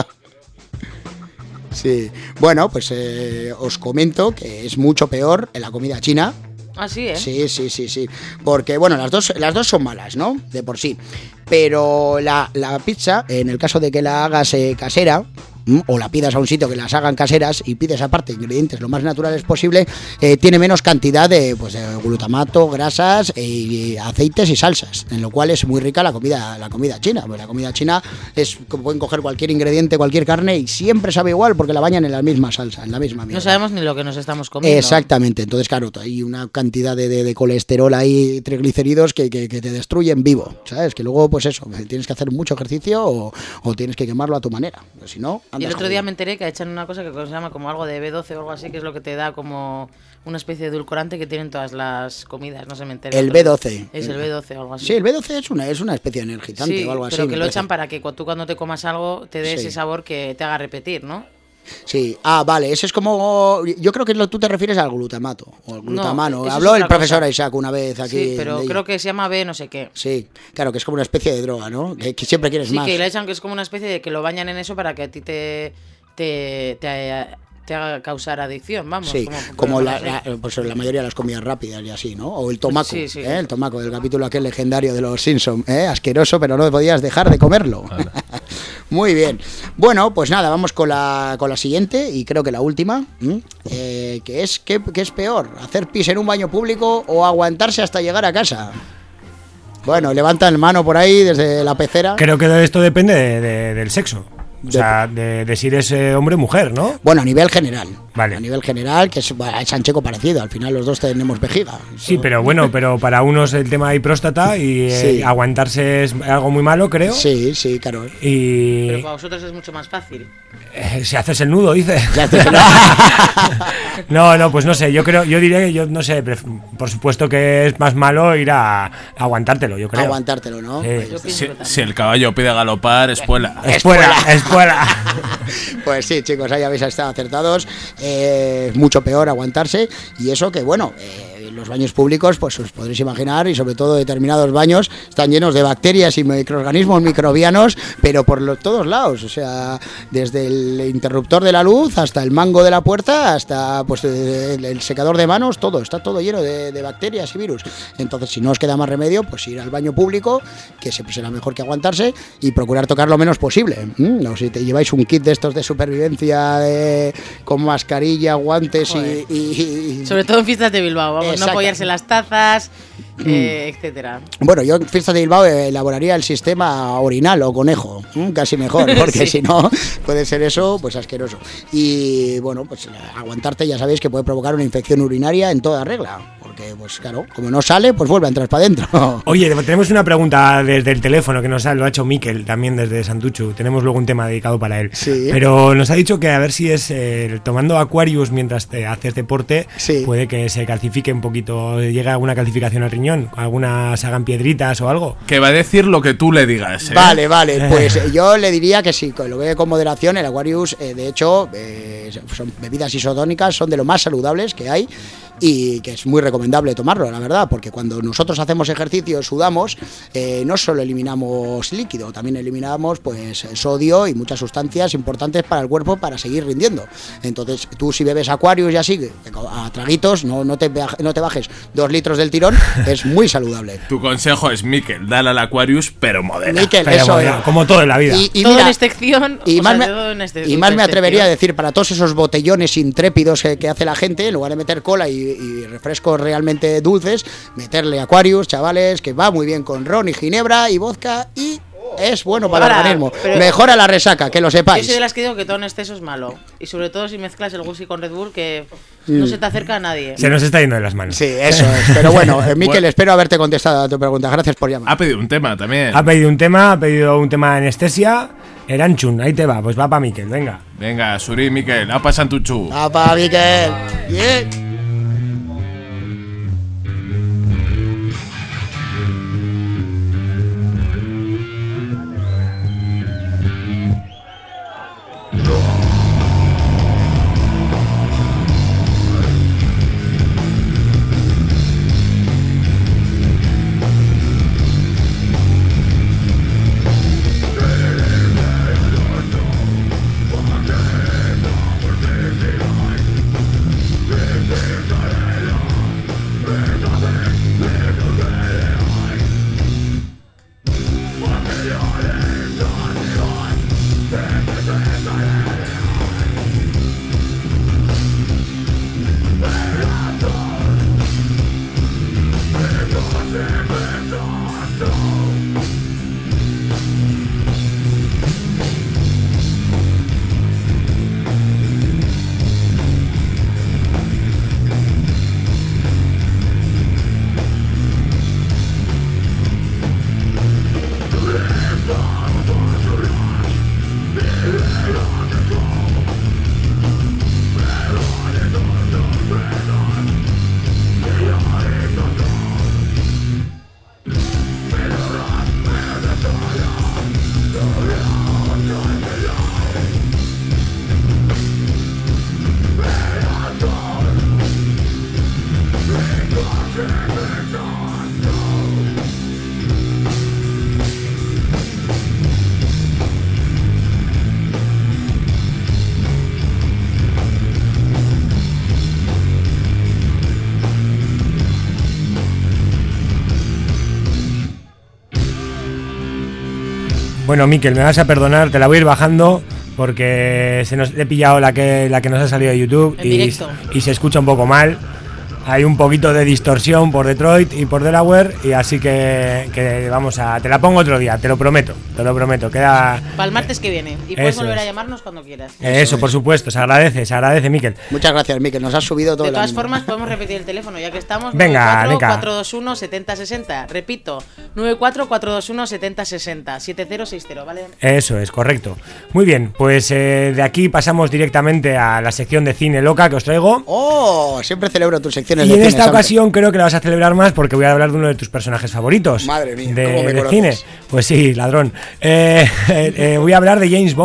D: Sí. Bueno, pues eh, os comento que es mucho peor en la comida china.
B: Ah, sí, ¿eh?
D: Sí, sí, sí, sí. Porque, bueno, las dos, las dos son malas, ¿no? De por sí. Pero la, la pizza, en el caso de que la hagas eh, casera, o la pidas a un sitio que las hagan caseras y pides aparte ingredientes lo más naturales posible, eh, tiene menos cantidad de, pues, de glutamato, grasas, y aceites y salsas, en lo cual es muy rica la comida, la comida china. Pues la comida china es como pueden coger cualquier ingrediente, cualquier carne y siempre sabe igual porque la bañan en la misma salsa, en la misma mierda.
B: No sabemos ni lo que nos estamos comiendo.
D: Exactamente, entonces claro, hay una cantidad de, de, de colesterol ahí, triglicéridos que, que, que te destruyen vivo, ¿sabes? Que luego pues eso, tienes que hacer mucho ejercicio o, o tienes que quemarlo a tu manera, pues si no...
B: Y el otro día me enteré que echan una cosa que se llama como algo de B doce o algo así, que es lo que te da como una especie de edulcorante que tienen todas las comidas, no se me enteré.
D: El B doce.
B: Es el B doce o algo así.
D: Sí, el B doce es una, es una especie de energizante
B: sí,
D: o algo así.
B: pero que lo echan para que tú cuando te comas algo te dé
D: sí.
B: ese sabor que te haga repetir, ¿no?
D: Sí, ah, vale, ese es como... Yo creo que lo, tú te refieres al glutamato, o al glutamano.
B: No,
D: habló el profesor
B: cosa.
D: Isaac una vez aquí.
B: Sí, pero creo que se llama B no sé qué.
D: Sí, claro, que es como una especie de droga, ¿no? Que, que siempre quieres
B: sí,
D: más.
B: Sí, que le echan que es como una especie de que lo bañan en eso para que a ti te... te, te te haga causar adicción, vamos.
D: Sí,
B: como,
D: como la, la, pues la mayoría de las comidas rápidas y así, ¿no? O el tomaco,
B: sí, sí.
D: ¿eh? El tomaco del capítulo aquel legendario de los Simpsons, ¿eh? Asqueroso, pero no podías dejar de comerlo. Muy bien. Bueno, pues nada, vamos con la, con la siguiente y creo que la última, eh, que es, ¿qué, ¿qué es peor? ¿Hacer pis en un baño público o aguantarse hasta llegar a casa? Bueno, levantan mano por ahí desde la pecera.
A: Creo que esto depende de, de, del sexo. O sea, de, de si eres eh, hombre o mujer, ¿no?
D: Bueno, a nivel general.
A: Vale.
D: A nivel general, que es, bueno, es Sancheco parecido. Al final los dos tenemos vejiga.
A: Sí, Eso... pero bueno, pero para unos el tema hay próstata y eh, sí. aguantarse es algo muy malo, creo.
D: Sí, sí, claro.
A: Y...
B: Pero para vosotros es mucho más fácil.
A: Eh, si haces el nudo, dice. No, no, pues no sé. Yo creo, yo diría que yo no sé. Por supuesto que es más malo ir a, a aguantártelo, yo creo.
D: Aguantártelo, ¿no?
A: Sí.
E: Si, si el caballo pide galopar, espuela.
A: Espuela, espuela.
D: Pues sí, chicos, ahí habéis estado acertados. Eh, mucho peor aguantarse. Y eso que, bueno, eh, los baños públicos, pues os podréis imaginar, y sobre todo determinados baños están llenos de bacterias y microorganismos microbianos, pero por los, todos lados, o sea, desde el interruptor de la luz hasta el mango de la puerta, hasta pues el, el secador de manos, todo, está todo lleno de, de bacterias y virus. Entonces, si no os queda más remedio, pues ir al baño público, que siempre será mejor que aguantarse, y procurar tocar lo menos posible. ¿Mm? O si te lleváis un kit de estos de supervivencia de, con mascarilla, guantes y, y, y...
B: Sobre todo en fiestas de Bilbao, vamos, no apoyarse las tazas, eh, etcétera.
D: Bueno, yo en fiestas de Bilbao elaboraría el sistema orinal o conejo, ¿eh? Casi mejor, porque sí. Si no puede ser eso, pues asqueroso. Y bueno, pues aguantarte, ya sabéis que puede provocar una infección urinaria en toda regla, porque pues claro, como no sale, pues vuelve a entrar para adentro.
A: Oye, tenemos una pregunta desde el teléfono que nos ha, lo ha hecho Miquel también desde Santuchu. Tenemos luego un tema dedicado para él.
D: Sí.
A: Pero nos ha dicho que a ver si es eh, tomando Aquarius mientras te haces deporte,
D: sí.
A: Puede que se calcifique un poquito, llega alguna calcificación al riñón, algunas hagan piedritas o algo.
E: Que va a decir lo que tú le digas, ¿eh?
D: Vale, vale, pues yo le diría que sí, lo ve con moderación. El Aquarius, eh, de hecho, eh, son bebidas isotónicas, son de lo más saludables que hay, y que es muy recomendable tomarlo, la verdad, porque cuando nosotros hacemos ejercicio, sudamos, eh, no solo eliminamos líquido, también eliminamos pues sodio y muchas sustancias importantes para el cuerpo para seguir rindiendo. Entonces, tú si bebes Aquarius y así, a traguitos, no, no, te, no te bajes dos litros del tirón, es muy saludable.
E: Tu consejo es, Miquel, dale al Aquarius, pero modera.
D: Miquel,
A: pero
D: eso
A: modera,
D: es.
A: como todo en la vida.
B: Y, y todo mira, en excepción,
D: y
B: o
D: más,
B: sea,
D: me,
B: todo en este,
D: y más me atrevería
B: excepción.
D: a decir, para todos esos botellones intrépidos que, que hace la gente, en lugar de meter cola y, y refrescos realmente dulces, meterle Aquarius, chavales, que va muy bien con ron y ginebra y vodka, y es bueno para
B: Ahora,
D: el organismo.
B: pero-
D: Mejora la resaca, que lo
B: Yo
D: sepáis.
B: soy de las que digo que todo en exceso es malo. Y sobre todo si mezclas el whisky con Red Bull, que no se te acerca a nadie.
A: Se nos está yendo de las manos.
D: Sí, eso es. Pero bueno, eh, Miquel,
E: Bueno.
D: espero haberte contestado a tu pregunta. Gracias por llamar.
E: Ha pedido un tema también.
A: Ha pedido un tema, ha pedido un tema de anestesia. Eranchun, ahí te va, pues va para Miquel, venga.
E: Venga, Suri, Miquel, apa Santuchu.
D: ¡Apa, Miquel! Bien.
A: Bueno, Miquel, me vas a perdonar, te la voy a ir bajando porque se nos he pillado la que la que nos ha salido de YouTube
B: En
A: y,
B: directo.
A: y se escucha un poco mal. Hay un poquito de distorsión por Detroit y por Delaware, y así que, que vamos a... Te la pongo otro día, te lo prometo, te lo prometo. Queda...
B: Para el martes que viene. Y puedes
A: Eso
B: volver
A: es.
B: a llamarnos cuando quieras.
A: Eso, por supuesto, se agradece, se agradece, Miquel.
D: Muchas gracias, Miquel. Nos has subido todo
B: De
D: el
B: todas
D: ánimo.
B: formas, podemos repetir el teléfono, ya que estamos.
A: Venga,
B: nueve cuatro
A: venga.
B: cuatro dos uno siete cero seis cero. Repito, nueve cuatro cuatro dos uno siete cero seis cero. siete cero seis cero, ¿vale?
A: Eso es, correcto. Muy bien, pues eh, de aquí pasamos directamente a la sección de cine loca que os traigo.
D: ¡Oh! Siempre celebro tus secciones
A: Y
D: de
A: en
D: cine,
A: esta
D: Sam.
A: ocasión creo que la vas a celebrar más porque voy a hablar de uno de tus personajes favoritos.
D: Madre mía,
A: de,
D: ¿cómo me
A: de
D: conoces?
A: cine. Pues sí, ladrón. Eh, eh, eh, voy a hablar de James Bond.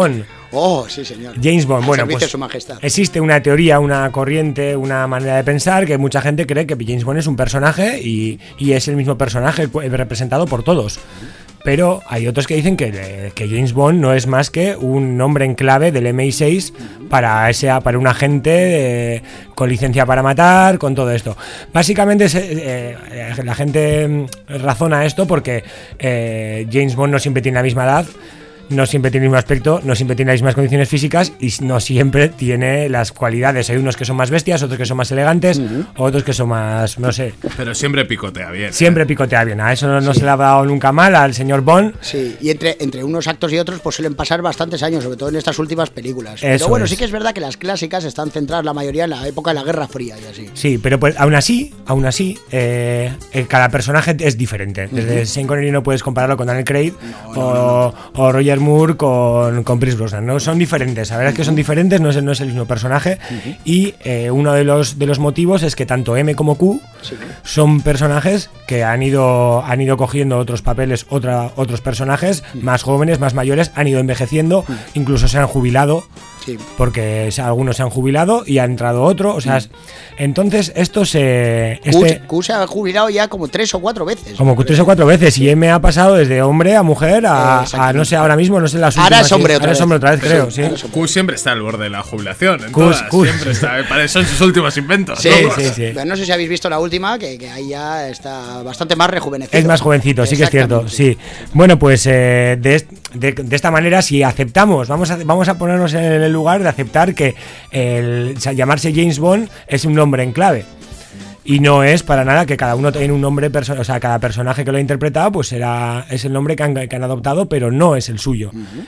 D: Oh, sí, señor.
A: James Bond,
D: Al
A: bueno,
D: servicio
A: pues
D: de su majestad.
A: existe una teoría, una corriente, una manera de pensar que mucha gente cree que James Bond es un personaje y, y es el mismo personaje representado por todos. Pero hay otros que dicen que, que James Bond no es más que un nombre en clave del M I seis para, ese, para un agente eh, con licencia para matar, con todo esto. Básicamente se, eh, la gente razona esto porque eh, James Bond no siempre tiene la misma edad, no siempre tiene el mismo aspecto, no siempre tiene las mismas condiciones físicas y no siempre tiene las cualidades. Hay unos que son más bestias, otros que son más elegantes, uh-huh. otros que son más, no sé.
E: Pero siempre picotea bien.
A: Siempre
E: ¿eh?
A: picotea bien. A eso no, no
D: sí.
A: se le ha dado nunca mal al señor Bond.
D: Sí, y entre, entre unos actos y otros pues suelen pasar bastantes años, sobre todo en estas últimas películas.
A: Eso
D: pero bueno,
A: es.
D: sí que es verdad que las clásicas están centradas la mayoría en la época de la Guerra Fría y así.
A: Sí, pero pues aún así, aún así, eh, cada personaje es diferente. Desde uh-huh. Sean Connery no puedes compararlo con Daniel Craig no, no, o, no. o Roger Moore con Con, con Pierce Brosnan, ¿no? Son diferentes, la verdad es que son diferentes, no es, no es el mismo personaje uh-huh. y eh, uno de los, de los motivos es que tanto M como Q sí. son personajes que han ido, han ido cogiendo otros papeles, otra, otros personajes uh-huh. más jóvenes, más mayores, han ido envejeciendo, uh-huh. incluso se han jubilado. Sí. Porque o sea, algunos se han jubilado y ha entrado otro, o sea, mm. entonces esto se... Este,
D: Q, Q se ha jubilado ya como tres o cuatro veces.
A: Como tres o cuatro veces, sí. Y M ha pasado desde hombre a mujer a, a no sé, ahora mismo, no sé las últimas...
D: Ahora es hombre,
A: sí,
D: otra,
A: ahora
D: vez.
A: es hombre otra vez, creo, sí.
E: sí. Q siempre está al borde de la jubilación, en
A: Q,
E: todas,
A: Q.
E: siempre está, para son sus últimos inventos.
A: Sí, sí, sí.
D: Pero no sé si habéis visto la última, que, que ahí ya está bastante más rejuvenecido.
A: Es más jovencito, sí que es cierto, sí. Bueno, pues eh, de, de, de esta manera, si aceptamos, vamos a, vamos a ponernos en el lugar de aceptar que el o sea, llamarse James Bond es un nombre en clave y no es para nada que cada uno tiene un nombre, perso- o sea, cada personaje que lo ha interpretado pues será, es el nombre que han, que han adoptado, pero no es el suyo. Uh-huh.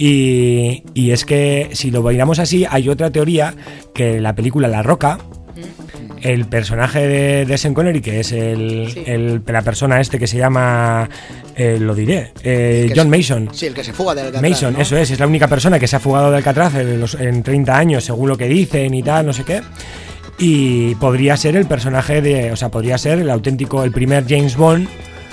A: y, y es que si lo miramos así, hay otra teoría que en la película La Roca, el personaje de, de Sean Connery, que es el, sí. el la persona este que se llama, eh, lo diré, eh, John se, Mason.
D: Sí, el que se fuga del Alcatraz.
A: Mason,
D: ¿no?
A: eso es, es la única persona que se ha fugado de Alcatraz en, los, en treinta años, según lo que dicen y tal, no sé qué. Y podría ser el personaje de, o sea, podría ser el auténtico, el primer James Bond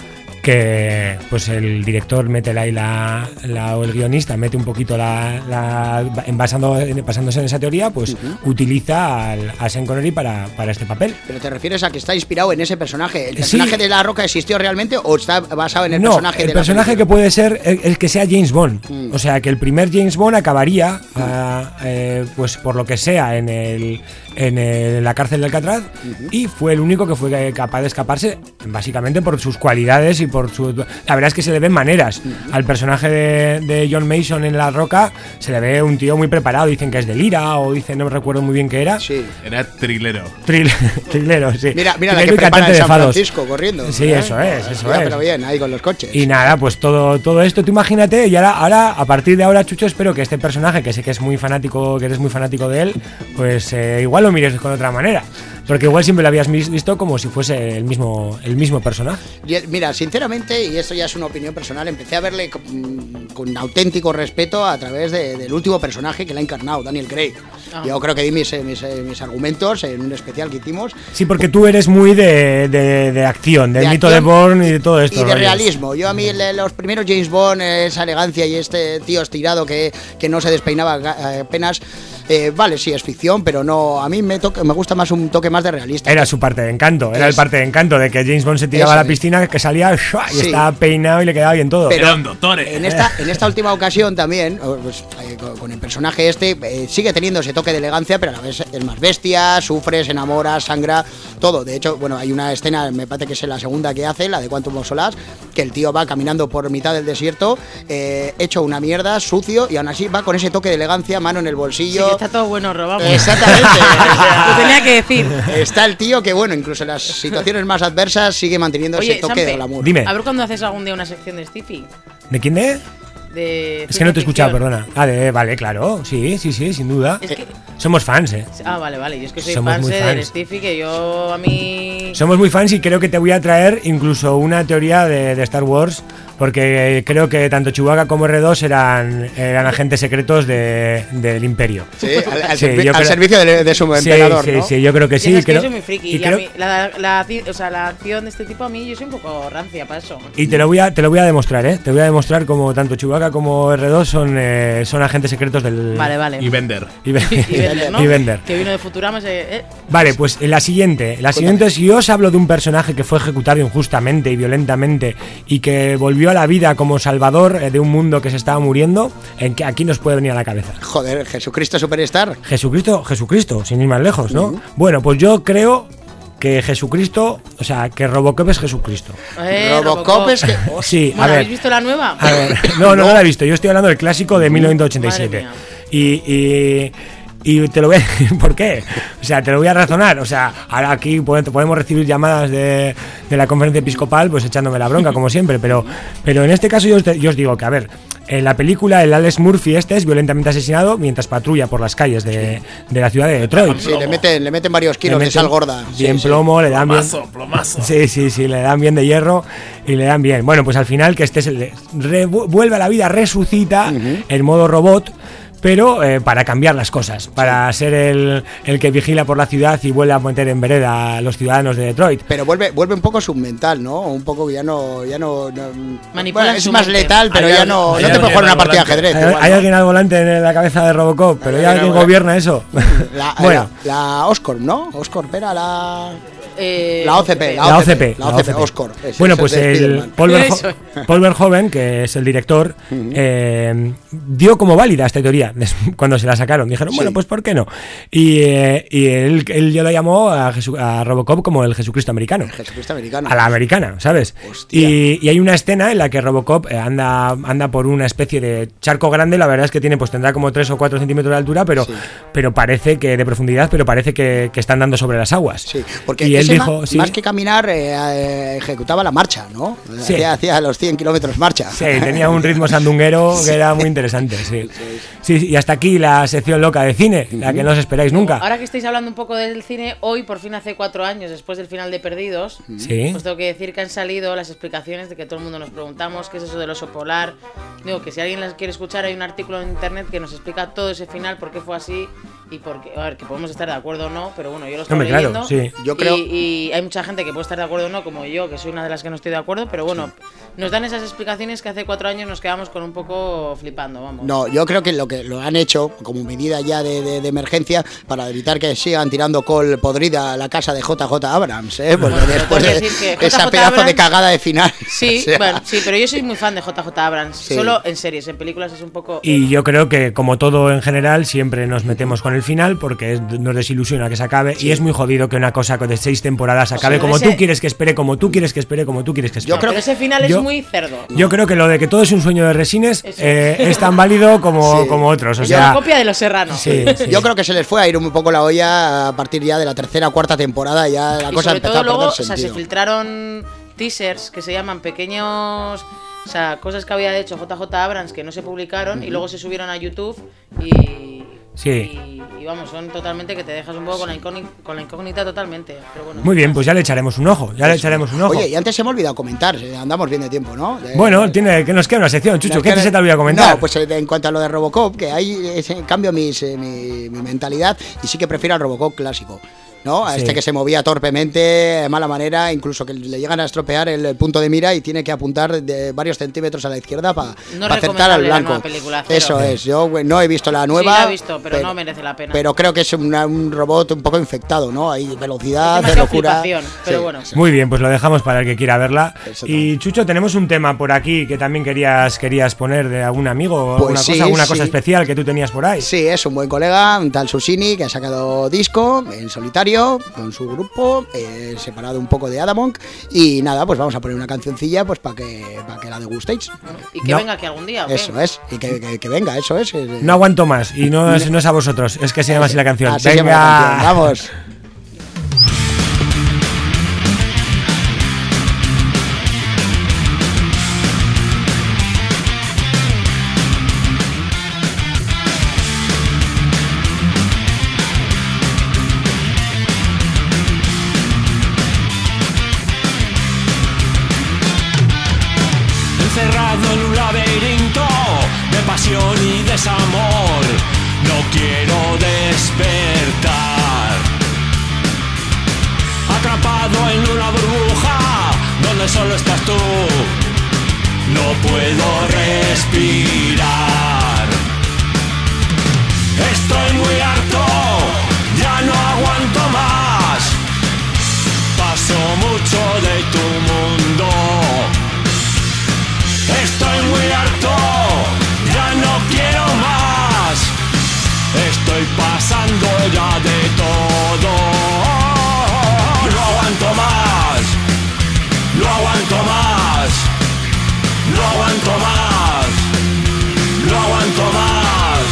A: que pues el director mete ahí la, la o el guionista mete un poquito la, la en basando, basándose en esa teoría, pues uh-huh. utiliza al, a Sean Connery para, para este papel.
D: Pero te refieres a que está inspirado en ese personaje. ¿El personaje sí. de La Roca existió realmente o está basado en el
A: no,
D: personaje
A: el
D: de
A: personaje
D: la
A: que puede ser el, el que sea James Bond. Mm. O sea, que el primer James Bond acabaría mm. uh, eh, pues por lo que sea en el en el, la cárcel de Alcatraz uh-huh. y fue el único que fue capaz de escaparse básicamente por sus cualidades y por su... La verdad es que se le ven maneras. Uh-huh. Al personaje de, de John Mason en La Roca se le ve un tío muy preparado, dicen que es de Lira o dicen, no me recuerdo muy bien qué era.
E: Sí. Era trilero.
A: Tril, trilero, sí.
D: Mira, mira la que prepara en San Francisco corriendo.
A: Sí, ¿eh? eso es, eso
D: ya,
A: es.
D: Pero bien, ahí con los coches.
A: Y nada, pues todo, todo esto, tú imagínate, y ahora, ahora, a partir de ahora, Chucho, espero que este personaje, que sé que es muy fanático, que eres muy fanático de él, pues eh, igual lo mires con otra manera. Porque igual siempre lo habías visto como si fuese el mismo, el mismo personaje.
D: Mira, sinceramente, y esto ya es una opinión personal, empecé a verle con, con auténtico respeto a través de, del último personaje que le ha encarnado, Daniel Craig. Ah. Yo creo que di mis, mis, mis argumentos en un especial que hicimos.
A: Sí, porque tú eres muy de, de, de acción, del de mito acción de Bourne y de todo esto.
D: Y de rollos. Realismo. Yo a mí los primeros James Bond, esa elegancia y este tío estirado que, que no se despeinaba apenas... Eh, vale, sí, es ficción, pero no, a mí me, toque, me gusta más un toque más de realista.
A: Era su parte de encanto, era es, el parte de encanto de que James Bond se tiraba a la piscina, que salía y sí. estaba peinado y le quedaba bien todo.
E: Pero en,
D: en, esta, en esta última ocasión también, pues, eh, con, con el personaje este, eh, sigue teniendo ese toque de elegancia, pero a la vez es más bestia, sufre, se enamora, sangra, todo. De hecho, bueno, hay una escena, me parece que es la segunda que hace, la de Quantum of Solace, que el tío va caminando por mitad del desierto, eh, hecho una mierda, sucio, y aún así va con ese toque de elegancia, mano en el bolsillo.
B: Sí, está todo bueno, robamos.
D: Exactamente. O sea,
B: lo tenía que decir.
D: Está el tío que, bueno, incluso en las situaciones más adversas sigue manteniendo
B: Oye,
D: ese toque
B: Sampe,
D: de glamour.
A: Dime.
B: A ver cuándo haces algún día una sección de Stiffy.
A: ¿De quién de?
B: De
A: es que no te he escuchado, perdona. Ah, de, vale, claro. Sí, sí, sí, sin duda. Es que... Somos fans, ¿eh?
B: Ah, vale, vale. Yo es que soy
A: Somos
B: fans,
A: fans
B: de Stiffy, que yo a mí...
A: Somos muy fans y creo que te voy a traer incluso una teoría de, de Star Wars porque creo que tanto Chewbacca como erre dos eran, eran agentes secretos de, del Imperio.
D: Sí, al, al,
A: Sí,
D: servi-
A: yo
D: al
A: creo-
D: servicio de, de su
A: Sí,
D: emperador,
A: sí,
D: ¿no?
A: sí, yo creo que
B: Y
A: sí.
B: eso es que
A: creo-
B: yo soy muy friki.
A: y
B: Y, a
A: creo-
B: mí, la, la, o sea, la acción de este tipo a mí yo soy un poco rancia para eso.
A: Y te lo voy a te lo voy a demostrar, ¿eh? Te voy a demostrar como tanto Chewbacca como erre dos son, eh, son agentes secretos del...
B: Vale, vale.
E: Y Bender.
A: Y, Be-
B: Y Bender, ¿no?
A: y Bender.
B: Que vino de Futurama. Ese, eh.
A: Vale, pues la siguiente. La siguiente es, si yo os hablo de un personaje que fue ejecutado injustamente y violentamente y que volvió a la vida como salvador eh, de un mundo que se estaba muriendo, en que aquí nos puede venir a la cabeza.
D: Joder, Jesucristo Superstar.
A: Jesucristo, Jesucristo, sin ir más lejos, ¿no? Bueno, pues yo creo que Jesucristo, o sea, que Robocop es Jesucristo.
B: Eh,
D: Robocop es que...
A: Sí, a
B: Bueno,
A: ver.
B: ¿habéis visto la nueva?
A: A ver, no, no, no la he visto. Yo estoy hablando del clásico de mil novecientos ochenta y siete.
B: Madre
A: Y, y, y te lo voy a decir por qué. O sea, te lo voy a razonar. O sea, ahora aquí pode- podemos recibir llamadas de, de la conferencia episcopal, pues echándome la bronca, como siempre. Pero, pero en este caso yo os, te- yo os digo que, a ver, en la película el Alex Murphy este es violentamente asesinado mientras patrulla por las calles de, de la ciudad de Detroit.
D: Sí, le meten, le meten varios kilos
A: Le
D: de sal
A: meten
D: gorda.
A: Bien
D: Sí, sí.
A: plomo, le dan bien...
E: Plomazo, plomazo.
A: Sí, sí, sí, le dan bien de hierro y le dan bien. Bueno, pues al final que este es el, re- vuelve a la vida, resucita en modo robot, pero eh, para cambiar las cosas, para ser el, el que vigila por la ciudad y vuelve a meter en vereda a los ciudadanos de Detroit.
D: Pero vuelve, vuelve un poco submental, ¿no? Un poco que ya no, ya no, no-
B: Manipulan
D: bueno, es
B: su
D: más
B: mente.
D: letal, pero
E: Hay
D: ya
E: al-
D: no,
E: hay
D: no te puedes
E: alguien
D: jugar una
E: al
D: partida de
E: volante.
D: ajedrez.
A: ¿Hay,
D: igual,
A: hay
D: ¿no?
A: alguien al volante en la cabeza de Robocop? ¿Pero hay
D: Hay
A: alguien que
D: alguien-
A: gobierna eso?
D: La,
A: Bueno,
D: la, la Oscorp, ¿no? Oscorp era la...
B: Eh,
D: La O C P,
A: la O C P.
D: La O C P, Oscorp. ese-
A: Bueno,
D: ese
A: pues
D: es de
A: el
D: Spiderman.
A: Paul, Verho-
B: Eso.
A: Paul Verhoeven, que es el director, eh, dio como válida esta teoría des- cuando se la sacaron. Dijeron,
D: Sí.
A: bueno, pues ¿por qué no? Y, eh, y él, él ya lo llamó a, Jesu- a Robocop como el Jesucristo americano.
D: Jesucristo americano.
A: A la americana, ¿sabes?
D: Hostia.
A: Y, y hay una escena en la que Robocop eh, anda, anda por una especie de charco grande. La verdad es que tiene, pues tendrá como tres o cuatro centímetros de altura, pero,
D: Sí.
A: pero parece que de profundidad, pero parece que, que está andando sobre las aguas.
D: Sí, porque
A: y él
D: ese
A: dijo,
D: ma-
A: sí,
D: más que caminar, eh, eh, ejecutaba la marcha, ¿no?
A: Sí.
D: Hacía, hacía los cien kilómetros marcha.
A: Sí, tenía un ritmo sandunguero que era muy interesante, sí. Sí, y hasta aquí la sección loca de cine, la que no os esperáis nunca.
B: Ahora que estáis hablando un poco del cine, hoy por fin hace cuatro años, después del final de Perdidos,
A: Sí.
B: pues tengo que decir que han salido las explicaciones de que todo el mundo nos preguntamos qué es eso del oso polar. Digo que si alguien las quiere escuchar, hay un artículo en internet que nos explica todo ese final, por qué fue así y por qué, a ver, que podemos estar de acuerdo o no, pero bueno, yo lo estoy
A: Hombre, claro,
B: leyendo.
A: sí.
D: Yo creo-
B: Y, y hay mucha gente que puede estar de acuerdo o no, como yo, que soy una de las que no estoy de acuerdo, pero bueno, nos dan esas explicaciones que hace cuatro años nos quedamos con un poco flipando, vamos.
D: No, yo creo que lo que lo han hecho como medida ya de, de- de emergencia para evitar que sigan tirando col podrida a la casa de J J Abrams, ¿eh? Porque
B: Bueno,
D: después
B: tengo
D: de
B: que decir que
D: esa
B: J J
D: pedazo de
B: Abrams-
D: cagada de final.
B: Sí,
D: o sea,
B: bueno, sí, pero yo soy muy fan de J J Abrams.
D: Sí.
B: Solo en series, en películas es un poco.
A: Y yo creo que, como todo en general, siempre nos metemos con el final porque es- nos desilusiona que se acabe. Y es muy jodido que una cosa de seis temporadas acabe
B: sea,
A: como
B: ese-
A: tú quieres que espere, como tú quieres que espere, como tú quieres que espere.
D: Yo creo
B: Pero ese final
A: yo-
B: es muy cerdo.
A: Yo creo que lo de que todo es un sueño de Resines
B: Eso.
A: eh, es tan válido como,
D: Sí.
A: como otros. O
B: Es
A: sea,
B: una copia de Los Serranos.
A: sí, sí.
D: Yo creo que se les fue a ir un poco la olla a partir ya de la tercera o cuarta temporada, ya la
B: Y
D: cosa
B: sobre
D: empezó
B: todo
D: a perder
B: luego, o sea, se
D: sentido.
B: filtraron teasers que se llaman pequeños. O sea, cosas que había hecho J J Abrams que no se publicaron y luego se subieron a YouTube y.
A: Sí.
B: Y, y vamos, son totalmente que te dejas un poco con, la incógnita, con la incógnita totalmente. Pero bueno,
A: Muy bien, pues ya le echaremos un ojo. Ya le echaremos un ojo.
D: Oye, y antes se me ha olvidado comentar, eh, andamos bien de tiempo, ¿no? De-
A: Bueno, tiene que nos queda una sección, Chucho.
D: Nos
A: ¿Qué
D: queda-
A: se te olvidó comentar?
D: No, pues eh, en cuanto a lo de Robocop, que ahí es, en cambio mis, eh, mi, mi mentalidad y sí que prefiero al Robocop clásico. ¿No? A
A: Sí.
D: este que se movía torpemente, de mala manera, incluso que le llegan a estropear el, el punto de mira y tiene que apuntar de varios centímetros a la izquierda para
B: No
D: acertar al
B: recomendable la
D: blanco.
B: nueva película, cero.
D: Eso es, yo güey, no he visto la nueva.
B: Sí, la he visto, pero no merece la pena.
D: Pero creo que es una- un robot un poco infectado, ¿no? Hay velocidad,
B: Es demasiado
D: locura.
B: flipación, pero bueno.
A: Muy bien, pues lo dejamos para el que quiera verla.
D: Exacto.
A: Y Chucho, tenemos un tema por aquí que también querías querías poner de algún amigo o
D: Pues
A: alguna
D: sí,
A: cosa, alguna
D: sí.
A: cosa especial que tú tenías por ahí.
D: Sí, es un buen colega, un tal Susini, que ha sacado disco en solitario, con su grupo, eh, separado un poco de Adamonk. Y nada, pues vamos a poner una cancioncilla pues para que, para que la degustéis.
B: Y que
A: No.
B: venga aquí algún día. ¿o qué?
D: Eso es, y que, que- que venga, eso es. eh,
A: No aguanto más y no es, no es a vosotros, es que se llama así la canción.
D: así se llama la canción. Vamos.
F: Encerrado estoy pasando ya de todo. No aguanto más, no aguanto más, no aguanto más, no aguanto más.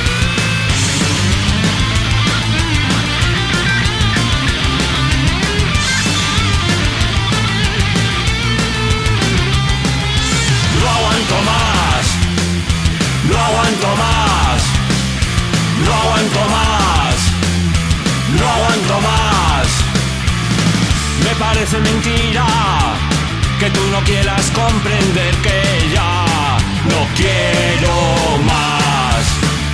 F: No aguanto más, no aguanto más, no aguanto más, no aguanto más. Me parece mentira que tú no quieras comprender que ya no quiero más.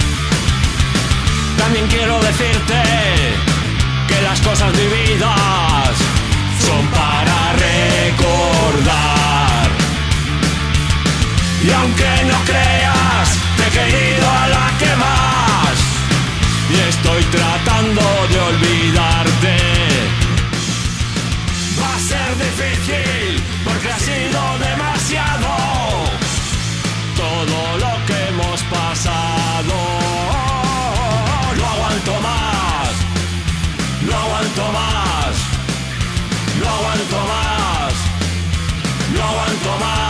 F: También quiero decirte que las cosas vividas son para recordar. Y aunque no creas, te he querido a la que más, y estoy tratando de olvidarte. Va a ser difícil porque ha sido demasiado todo lo que hemos pasado. No aguanto más, no aguanto más, no aguanto más, no aguanto más.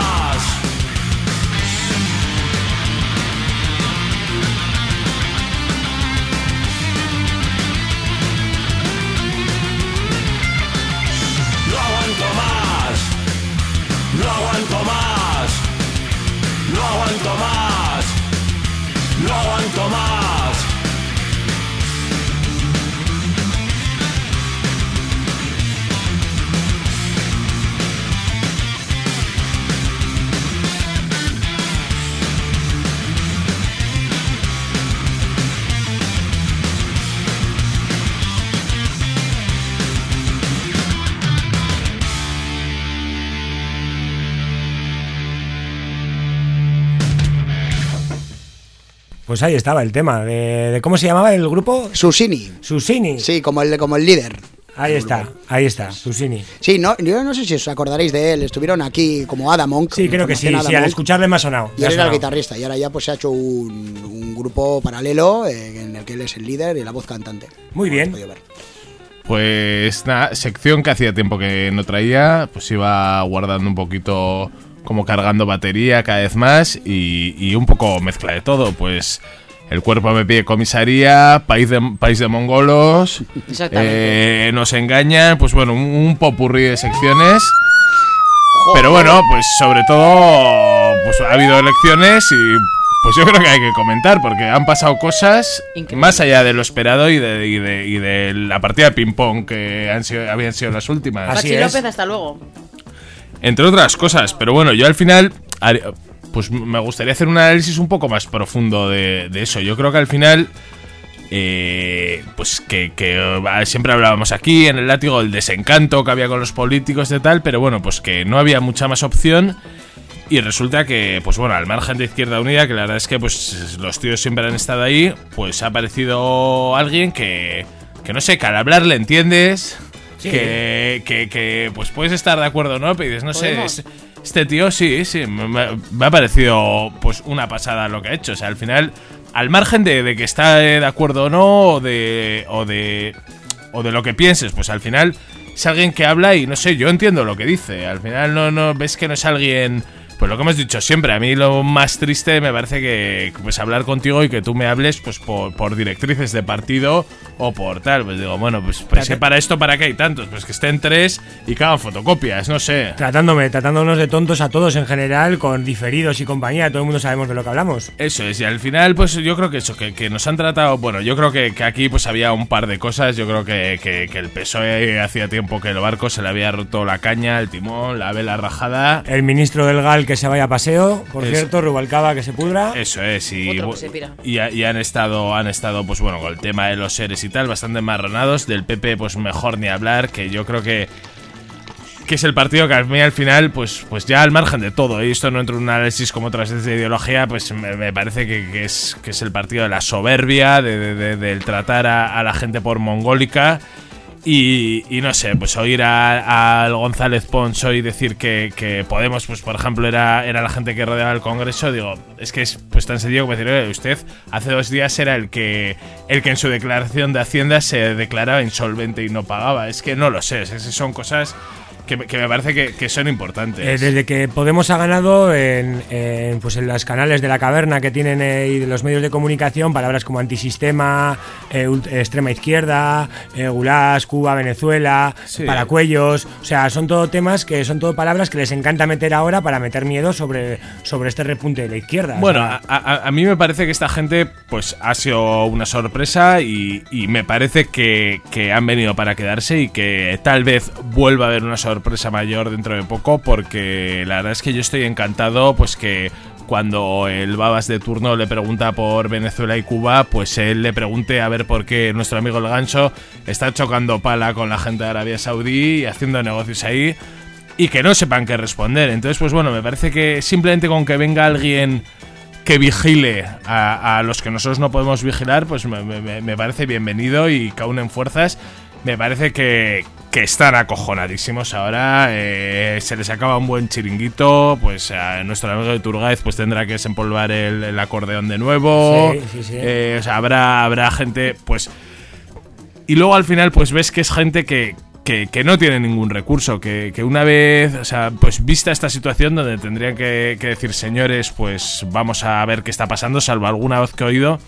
F: No aguanto más, no aguanto más, no aguanto más.
A: Pues ahí estaba el tema, de, de ¿cómo se llamaba el grupo?
D: Susini.
A: Susini.
D: Sí, como el, como el líder.
A: Ahí está, ahí está, Susini.
D: Sí, no, yo no sé si os acordaréis de él, estuvieron aquí como Adam Monk.
A: Sí, creo que sí, sí, al escucharle me ha sonado.
D: Y él era el guitarrista, y ahora ya pues se ha hecho un, un grupo paralelo eh, en el que él es el líder y la voz cantante.
A: Muy bien.
E: Pues nada, sección que hacía tiempo que no traía, pues iba guardando un poquito, como cargando batería cada vez más y, y un poco mezcla de todo, pues el cuerpo me pide comisaría, país de, país de mongolos, eh, nos engañan, pues bueno, un, un popurrí de secciones. Pero bueno, pues sobre todo pues ha habido elecciones y pues yo creo que hay que comentar porque han pasado cosas increíble, más allá de lo esperado y de, y de, y de la partida de ping-pong que han sido, habían sido las últimas.
B: Pachi López, hasta luego.
E: Entre otras cosas, pero bueno, yo al final pues me gustaría hacer un análisis un poco más profundo de, de eso. Yo creo que al final eh, pues que, que siempre hablábamos aquí en el látigo del desencanto que había con los políticos de tal, pero bueno, pues que no había mucha más opción. Y resulta que, pues bueno, al margen de Izquierda Unida, que la verdad es que pues los tíos siempre han estado ahí, pues ha aparecido alguien que, que no sé, que al hablar le entiendes, sí. que, que, que pues puedes estar de acuerdo o no, pero dices, no ¿Podemos? sé, este tío sí, sí, me, me ha parecido pues una pasada lo que ha hecho. O sea, al final, al margen de, de que está de acuerdo o no, o de, o de, o de lo que pienses, pues al final es alguien que habla y no sé, yo entiendo lo que dice. Al final no, no ves que no es alguien... Pues lo que hemos dicho siempre, a mí lo más triste me parece que pues hablar contigo y que tú me hables pues por, por directrices de partido o por tal. Pues digo, bueno, pues, pues que para esto, ¿para qué hay tantos? Pues que estén tres y que hagan fotocopias, no sé.
A: Tratándome, tratándonos de tontos a todos en general, con diferidos y compañía, todo el mundo sabemos de lo que hablamos.
E: Eso es, y al final pues yo creo que eso, que, que nos han tratado, bueno, yo creo que, que aquí pues había un par de cosas. Yo creo que, que, que el P S O E hacía tiempo que el barco se le había roto la caña, el timón, la vela rajada.
A: El ministro del G A L que se vaya a paseo, por eso. Cierto, Rubalcaba que se pudra.
E: Eso es, y,
B: Otro que se pira.
E: y, y han estado, han estado, pues bueno, con el tema de los seres y tal, bastante marronados. Del P P, pues mejor ni hablar, que yo creo que que es el partido que a mí al final, pues, pues ya al margen de todo, y esto no entra en un análisis como otras veces de ideología, pues me, me parece que, que, es, que es el partido de la soberbia, de, de, de, del tratar a, a la gente por mongólica. Y, y no sé, pues oír al González Pons hoy decir que, que Podemos, pues por ejemplo, era, era la gente que rodeaba el Congreso, digo, es que es pues tan sencillo como decir, oye, usted hace dos días era el que el que en su declaración de Hacienda se declaraba insolvente y no pagaba. Es que no lo sé, es que son cosas que, que me parece que, que son importantes.
A: Eh, desde que Podemos ha ganado en, en, pues en los canales de la caverna que tienen eh, y de los medios de comunicación, palabras como antisistema, eh, ult- extrema izquierda, eh, Gulags, Cuba, Venezuela,
E: Sí.
A: paracuellos, o sea, son todo temas que son todo palabras que les encanta meter ahora para meter miedo sobre, sobre este repunte de la izquierda.
E: Bueno,
A: o sea,
E: a, a, a mí me parece que esta gente pues ha sido una sorpresa y, y me parece que, que han venido para quedarse y que tal vez vuelva a haber una sorpresa mayor dentro de poco, porque la verdad es que yo estoy encantado pues que cuando el Babas de turno le pregunta por Venezuela y Cuba, pues él le pregunte a ver por qué nuestro amigo el Gancho está chocando pala con la gente de Arabia Saudí y haciendo negocios ahí y que no sepan qué responder. Entonces, pues bueno, me parece que simplemente con que venga alguien que vigile a, a los que nosotros no podemos vigilar, pues me, me, me parece bienvenido y que unen fuerzas. Me parece que, que están acojonadísimos ahora. Eh, se les acaba un buen chiringuito. Pues a nuestro amigo de Turgáez pues tendrá que desempolvar el, el acordeón de nuevo.
A: Sí, sí, sí.
E: Eh, o sea, habrá, habrá gente, pues. Y luego al final, pues ves que es gente que. Que, que no tiene ningún recurso, que, que una vez, o sea, pues vista esta situación donde tendrían que, que decir, señores, pues vamos a ver qué está pasando, salvo alguna voz que he oído,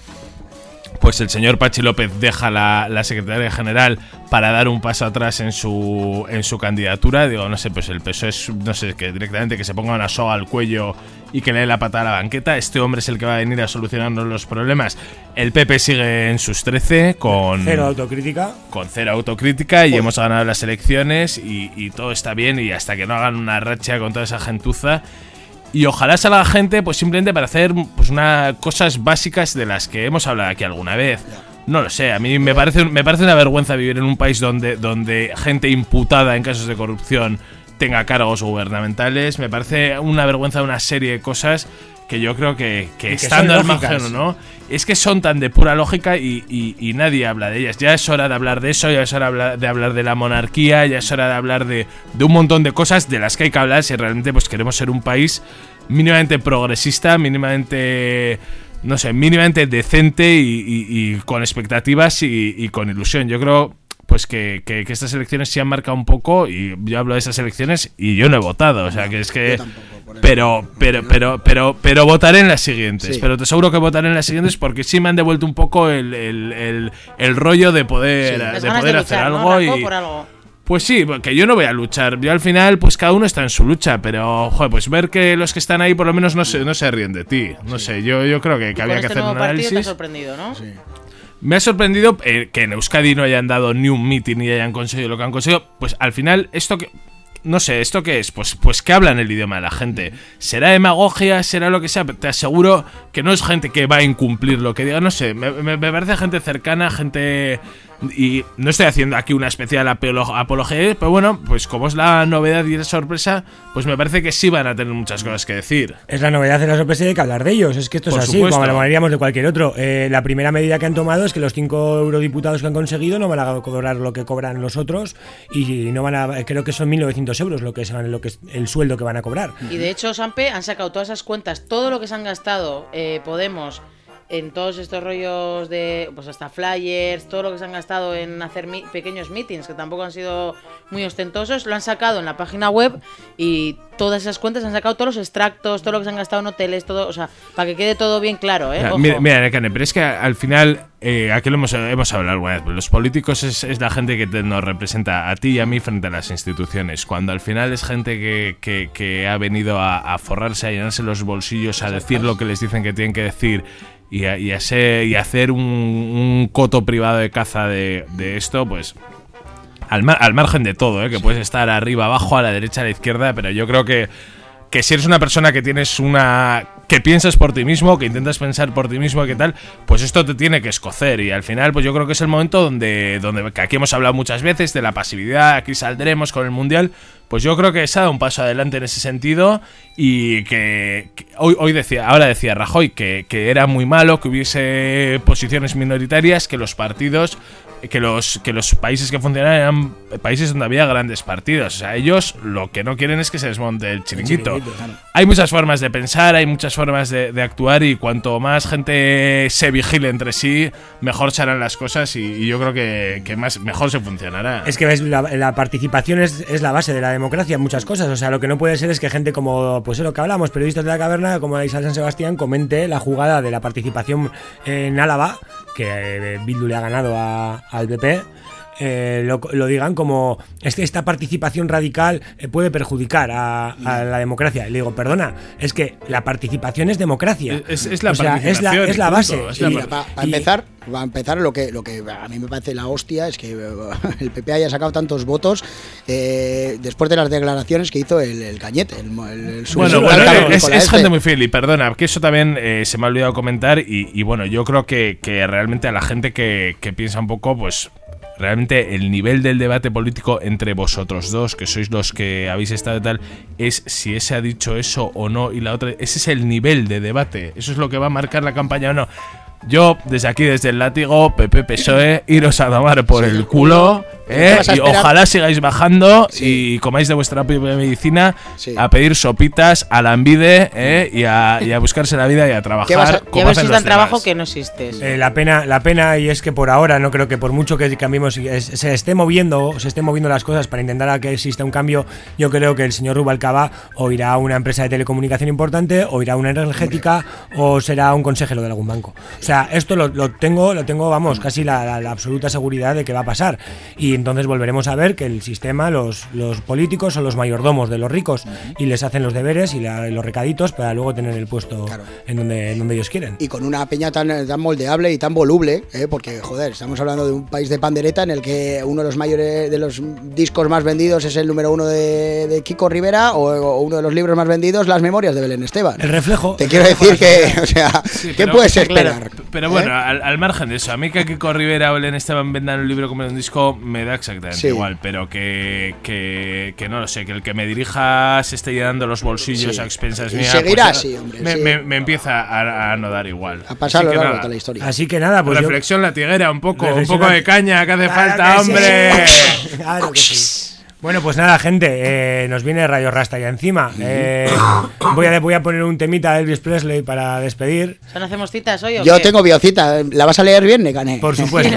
E: pues el señor Pachi López deja la, la Secretaría General para dar un paso atrás en su en su candidatura. Digo, no sé, pues el P S O E es, no sé, que directamente que se ponga una soga al cuello y que le dé la patada a la banqueta. Este hombre es el que va a venir a solucionarnos los problemas. El P P sigue en sus trece con
A: cero autocrítica.
E: con cero autocrítica y hemos ganado las elecciones y, y todo está bien, y hasta que no hagan una racha con toda esa gentuza. Y ojalá salga gente pues simplemente para hacer pues una cosas básicas de las que hemos hablado aquí alguna vez. No lo sé, a mí me parece me parece una vergüenza vivir en un país donde, donde gente imputada en casos de corrupción tenga cargos gubernamentales. Me parece una vergüenza una serie de cosas que yo creo que, que,
A: que
E: estando
A: son
E: al margen,
A: lógicas.
E: ¿no? Es que son tan de pura lógica y, y, y nadie habla de ellas. Ya es hora de hablar de eso, ya es hora de hablar de, hablar de la monarquía, ya es hora de hablar de, de un montón de cosas de las que hay que hablar si realmente pues queremos ser un país mínimamente progresista, mínimamente, no sé, mínimamente decente y, y, y con expectativas y, y con ilusión. Yo creo pues que, que, que estas elecciones sí han marcado un poco, y yo hablo de esas elecciones y yo no he votado, o sea que es que... Pero, pero, pero, pero, pero votaré en las siguientes.
D: Sí.
E: Pero te aseguro que votaré en las siguientes porque sí me han devuelto un poco el, el, el, el rollo de poder,
D: Sí.
B: Las
E: de
B: ganas
E: poder
B: de
E: hacer
B: luchar, ¿no,
E: algo.
B: Raco,
E: Y
B: por algo?
E: pues sí, que yo no voy a luchar. Yo al final, pues cada uno está en su lucha. Pero, joder, pues ver que los que están ahí por lo menos no se, no se ríen de ti. No sé, yo, yo creo que, que
B: Con
E: había que
B: este
E: hacer
B: nuevo
E: un
B: partido te ha
E: análisis.
B: sorprendido, ¿no?
D: Sí.
E: Me ha sorprendido eh, que en Euskadi no hayan dado ni un mitin ni hayan conseguido lo que han conseguido. Pues al final, esto que... No sé, ¿esto qué es? Pues, pues que hablan el idioma de la gente. ¿Será demagogia? ¿Será lo que sea? Te aseguro que no es gente que va a incumplir lo que diga. No sé, me, me, me parece gente cercana, gente... Y no estoy haciendo aquí una especial apolo- apología, pero bueno, pues como es la novedad y la sorpresa, pues me parece que sí van a tener muchas cosas que decir.
A: Es la novedad de la sorpresa y hay que hablar de ellos. Es que esto
E: Por
A: es así,
E: supuesto.
A: como lo hablaríamos de cualquier otro. Eh, la primera medida que han tomado es que los cinco eurodiputados que han conseguido no van a cobrar lo que cobran los otros y no van a, creo que son mil novecientos euros lo que es, lo que es el sueldo que van a cobrar.
B: Y de hecho, Sampe, han sacado todas esas cuentas, todo lo que se han gastado eh, Podemos en todos estos rollos de, pues hasta flyers, todo lo que se han gastado en hacer mi- pequeños meetings, que tampoco han sido muy ostentosos, lo han sacado en la página web y todas esas cuentas han sacado todos los extractos, todo lo que se han gastado en hoteles, todo, o sea, para que quede todo bien claro, ¿eh?
E: Mira,
B: Ojo.
E: mira, mira, Nekane, pero es que al final, eh, aquí lo hemos, hemos hablado alguna vez, los políticos es, es la gente que te- nos representa a ti y a mí frente a las instituciones. Cuando al final es gente que, que, que ha venido a, a forrarse, a llenarse los bolsillos, a decir lo que les dicen que tienen que decir y a, y a ser- y a hacer un, un coto privado de caza de, de esto, pues... Al, mar- al margen de todo, ¿eh? Que puedes estar arriba, abajo, a la derecha, a la izquierda, pero yo creo que, que si eres una persona que tienes una que piensas por ti mismo, que intentas pensar por ti mismo, que tal, pues esto te tiene que escocer. Y al final, pues yo creo que es el momento donde, donde que aquí hemos hablado muchas veces de la pasividad, aquí saldremos con el Mundial. Pues yo creo que se ha dado un paso adelante en ese sentido y que, que hoy, hoy decía, ahora decía Rajoy que, que era muy malo que hubiese posiciones minoritarias, que los partidos, que los, que los países que funcionaran eran países donde había grandes partidos. O sea, ellos lo que no quieren es que se desmonte el chiringuito. El chiringuito, claro. Hay muchas formas de pensar, hay muchas formas de, de actuar y cuanto más gente se vigile entre sí, mejor se harán las cosas y, y yo creo que, que más, mejor se funcionará.
A: Es que ves, la, la participación es, es la base de la democracia en muchas cosas. O sea, lo que no puede ser es que gente como, pues es lo que hablamos, periodistas de la caverna, como Isabel San Sebastián, comente la jugada de la participación en Álava, que eh, Bildu le ha ganado a, al P P. Eh, lo, lo digan como este, esta participación radical eh, puede perjudicar a, a la democracia. Y le digo, perdona, es que la participación es democracia.
E: Es, es la
A: o sea, es la, es la base.
D: Es la, para pa empezar, va a empezar lo que, lo que a mí me parece la hostia es que el P P haya sacado tantos votos eh, después de las declaraciones que hizo el, el Cañete. El, el, el
E: bueno, bueno es, es este. gente muy fiel y perdona, que eso también eh, se me ha olvidado comentar y, y bueno, yo creo que, que realmente a la gente que, que piensa un poco, pues realmente el nivel del debate político entre vosotros dos, que sois los que habéis estado tal, es si ese ha dicho eso o no y la otra, ese es el nivel de debate, eso es lo que va a marcar la campaña o no. Yo, desde aquí, desde el látigo, P P P S O E, iros a tomar por sí, el culo, ¿eh? Y ojalá sigáis bajando sí. y comáis de vuestra propia medicina sí. a pedir sopitas, a la envidia, ¿eh? y, a, y a buscarse la vida y a trabajar.
B: Y a ver si dan trabajo que no existes.
A: Eh, la pena, la pena, y es que por ahora, no creo que por mucho que cambiemos, es, se esté moviendo, se estén moviendo las cosas para intentar que exista un cambio, yo creo que el señor Rubalcaba o irá a una empresa de telecomunicación importante, o irá a una energética, o será un consejero de algún banco. O sea, esto lo, lo tengo, lo tengo, vamos, casi la, la, la absoluta seguridad de que va a pasar. Y entonces volveremos a ver que el sistema, los, los políticos son los mayordomos de los ricos y les hacen los deberes y, la, y los recaditos para luego tener el puesto claro. en, donde, en donde ellos quieren.
D: Y con una peña tan, tan moldeable y tan voluble, ¿eh? Porque, joder, estamos hablando de un país de pandereta en el que uno de los mayores, de los discos más vendidos es el número uno de, de Kiko Rivera o, o uno de los libros más vendidos, Las Memorias de Belén Esteban.
A: El reflejo.
D: Te quiero decir que, o sea, sí, ¿qué puedes esperar?
E: Claro, pero bueno, ¿eh? al, al margen de eso, a mí que Kiko Rivera o Belén Esteban vendan un libro como un disco me da exactamente sí. igual, pero que, que, que no lo sé, que el que me dirija se esté llenando los bolsillos sí. a expensas mías.
D: Y seguirá pues, así, hombre.
E: Me,
D: sí.
E: me, me empieza a, a no dar igual.
D: A pasar a lo largo de la historia.
A: Así que nada, pues.
E: Reflexión
A: yo...
E: latiguera, un poco, un poco de caña que hace claro falta, que hombre.
A: Sí. Claro que sí. Bueno, pues nada, gente, eh, nos viene Rayo Rasta ya encima. Eh, voy, a, voy a poner un temita de Elvis Presley para despedir.
B: ¿No hacemos citas hoy o
D: Yo
B: qué?
D: tengo biocita. ¿La vas a leer bien, Necane?
A: Por supuesto.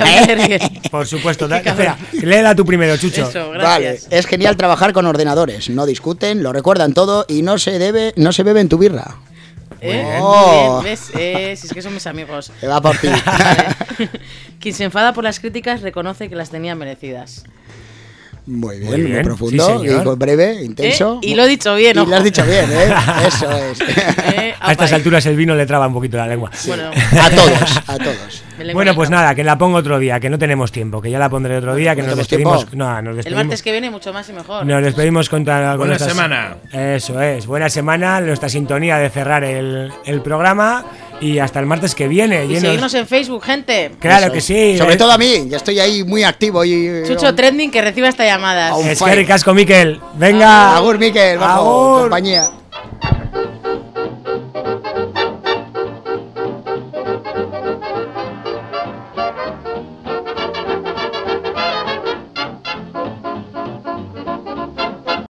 A: Por supuesto. Da, espera, léela tú primero, Chucho.
B: Eso, gracias.
D: Vale, es genial trabajar con ordenadores. No discuten, lo recuerdan todo y no se debe, no se bebe en tu birra.
B: ¿Eh?
D: Oh.
B: Muy bien, ¿ves? Eh, si es que son mis amigos.
D: Se va por ti.
B: Vale. Quien se enfada por las críticas reconoce que las tenía merecidas.
D: Muy bien,
A: muy, bien.
D: muy profundo,
A: sí,
D: y breve, intenso.
B: ¿Eh? Y lo he dicho bien,
D: ¿no? Y lo has dicho bien, ¿eh? Eso es.
B: Eh,
A: a estas alturas el vino le traba un poquito la lengua.
B: Sí. Bueno.
D: A todos, a todos.
A: Bueno, pues nada, que la pongo otro día, que no tenemos tiempo, que ya la pondré otro día, que no nos despedimos. No, nos despedimos.
B: El martes que viene mucho más y mejor.
A: Nos despedimos contra, con
E: buena
A: nuestras...
E: semana.
A: Eso es, buena semana, nuestra sintonía de cerrar el, el programa. Y hasta el martes que viene.
B: Y
A: llenos...
B: seguirnos en Facebook, gente.
A: Claro
D: Eso.
A: que sí.
D: Sobre todo a mí, ya estoy ahí muy activo. Y...
B: Chucho Trending, que reciba esta llamada.
A: Es que ricasco, Miquel. Venga.
D: Agur, Miquel. Bajo,
A: Agur.
D: compañía.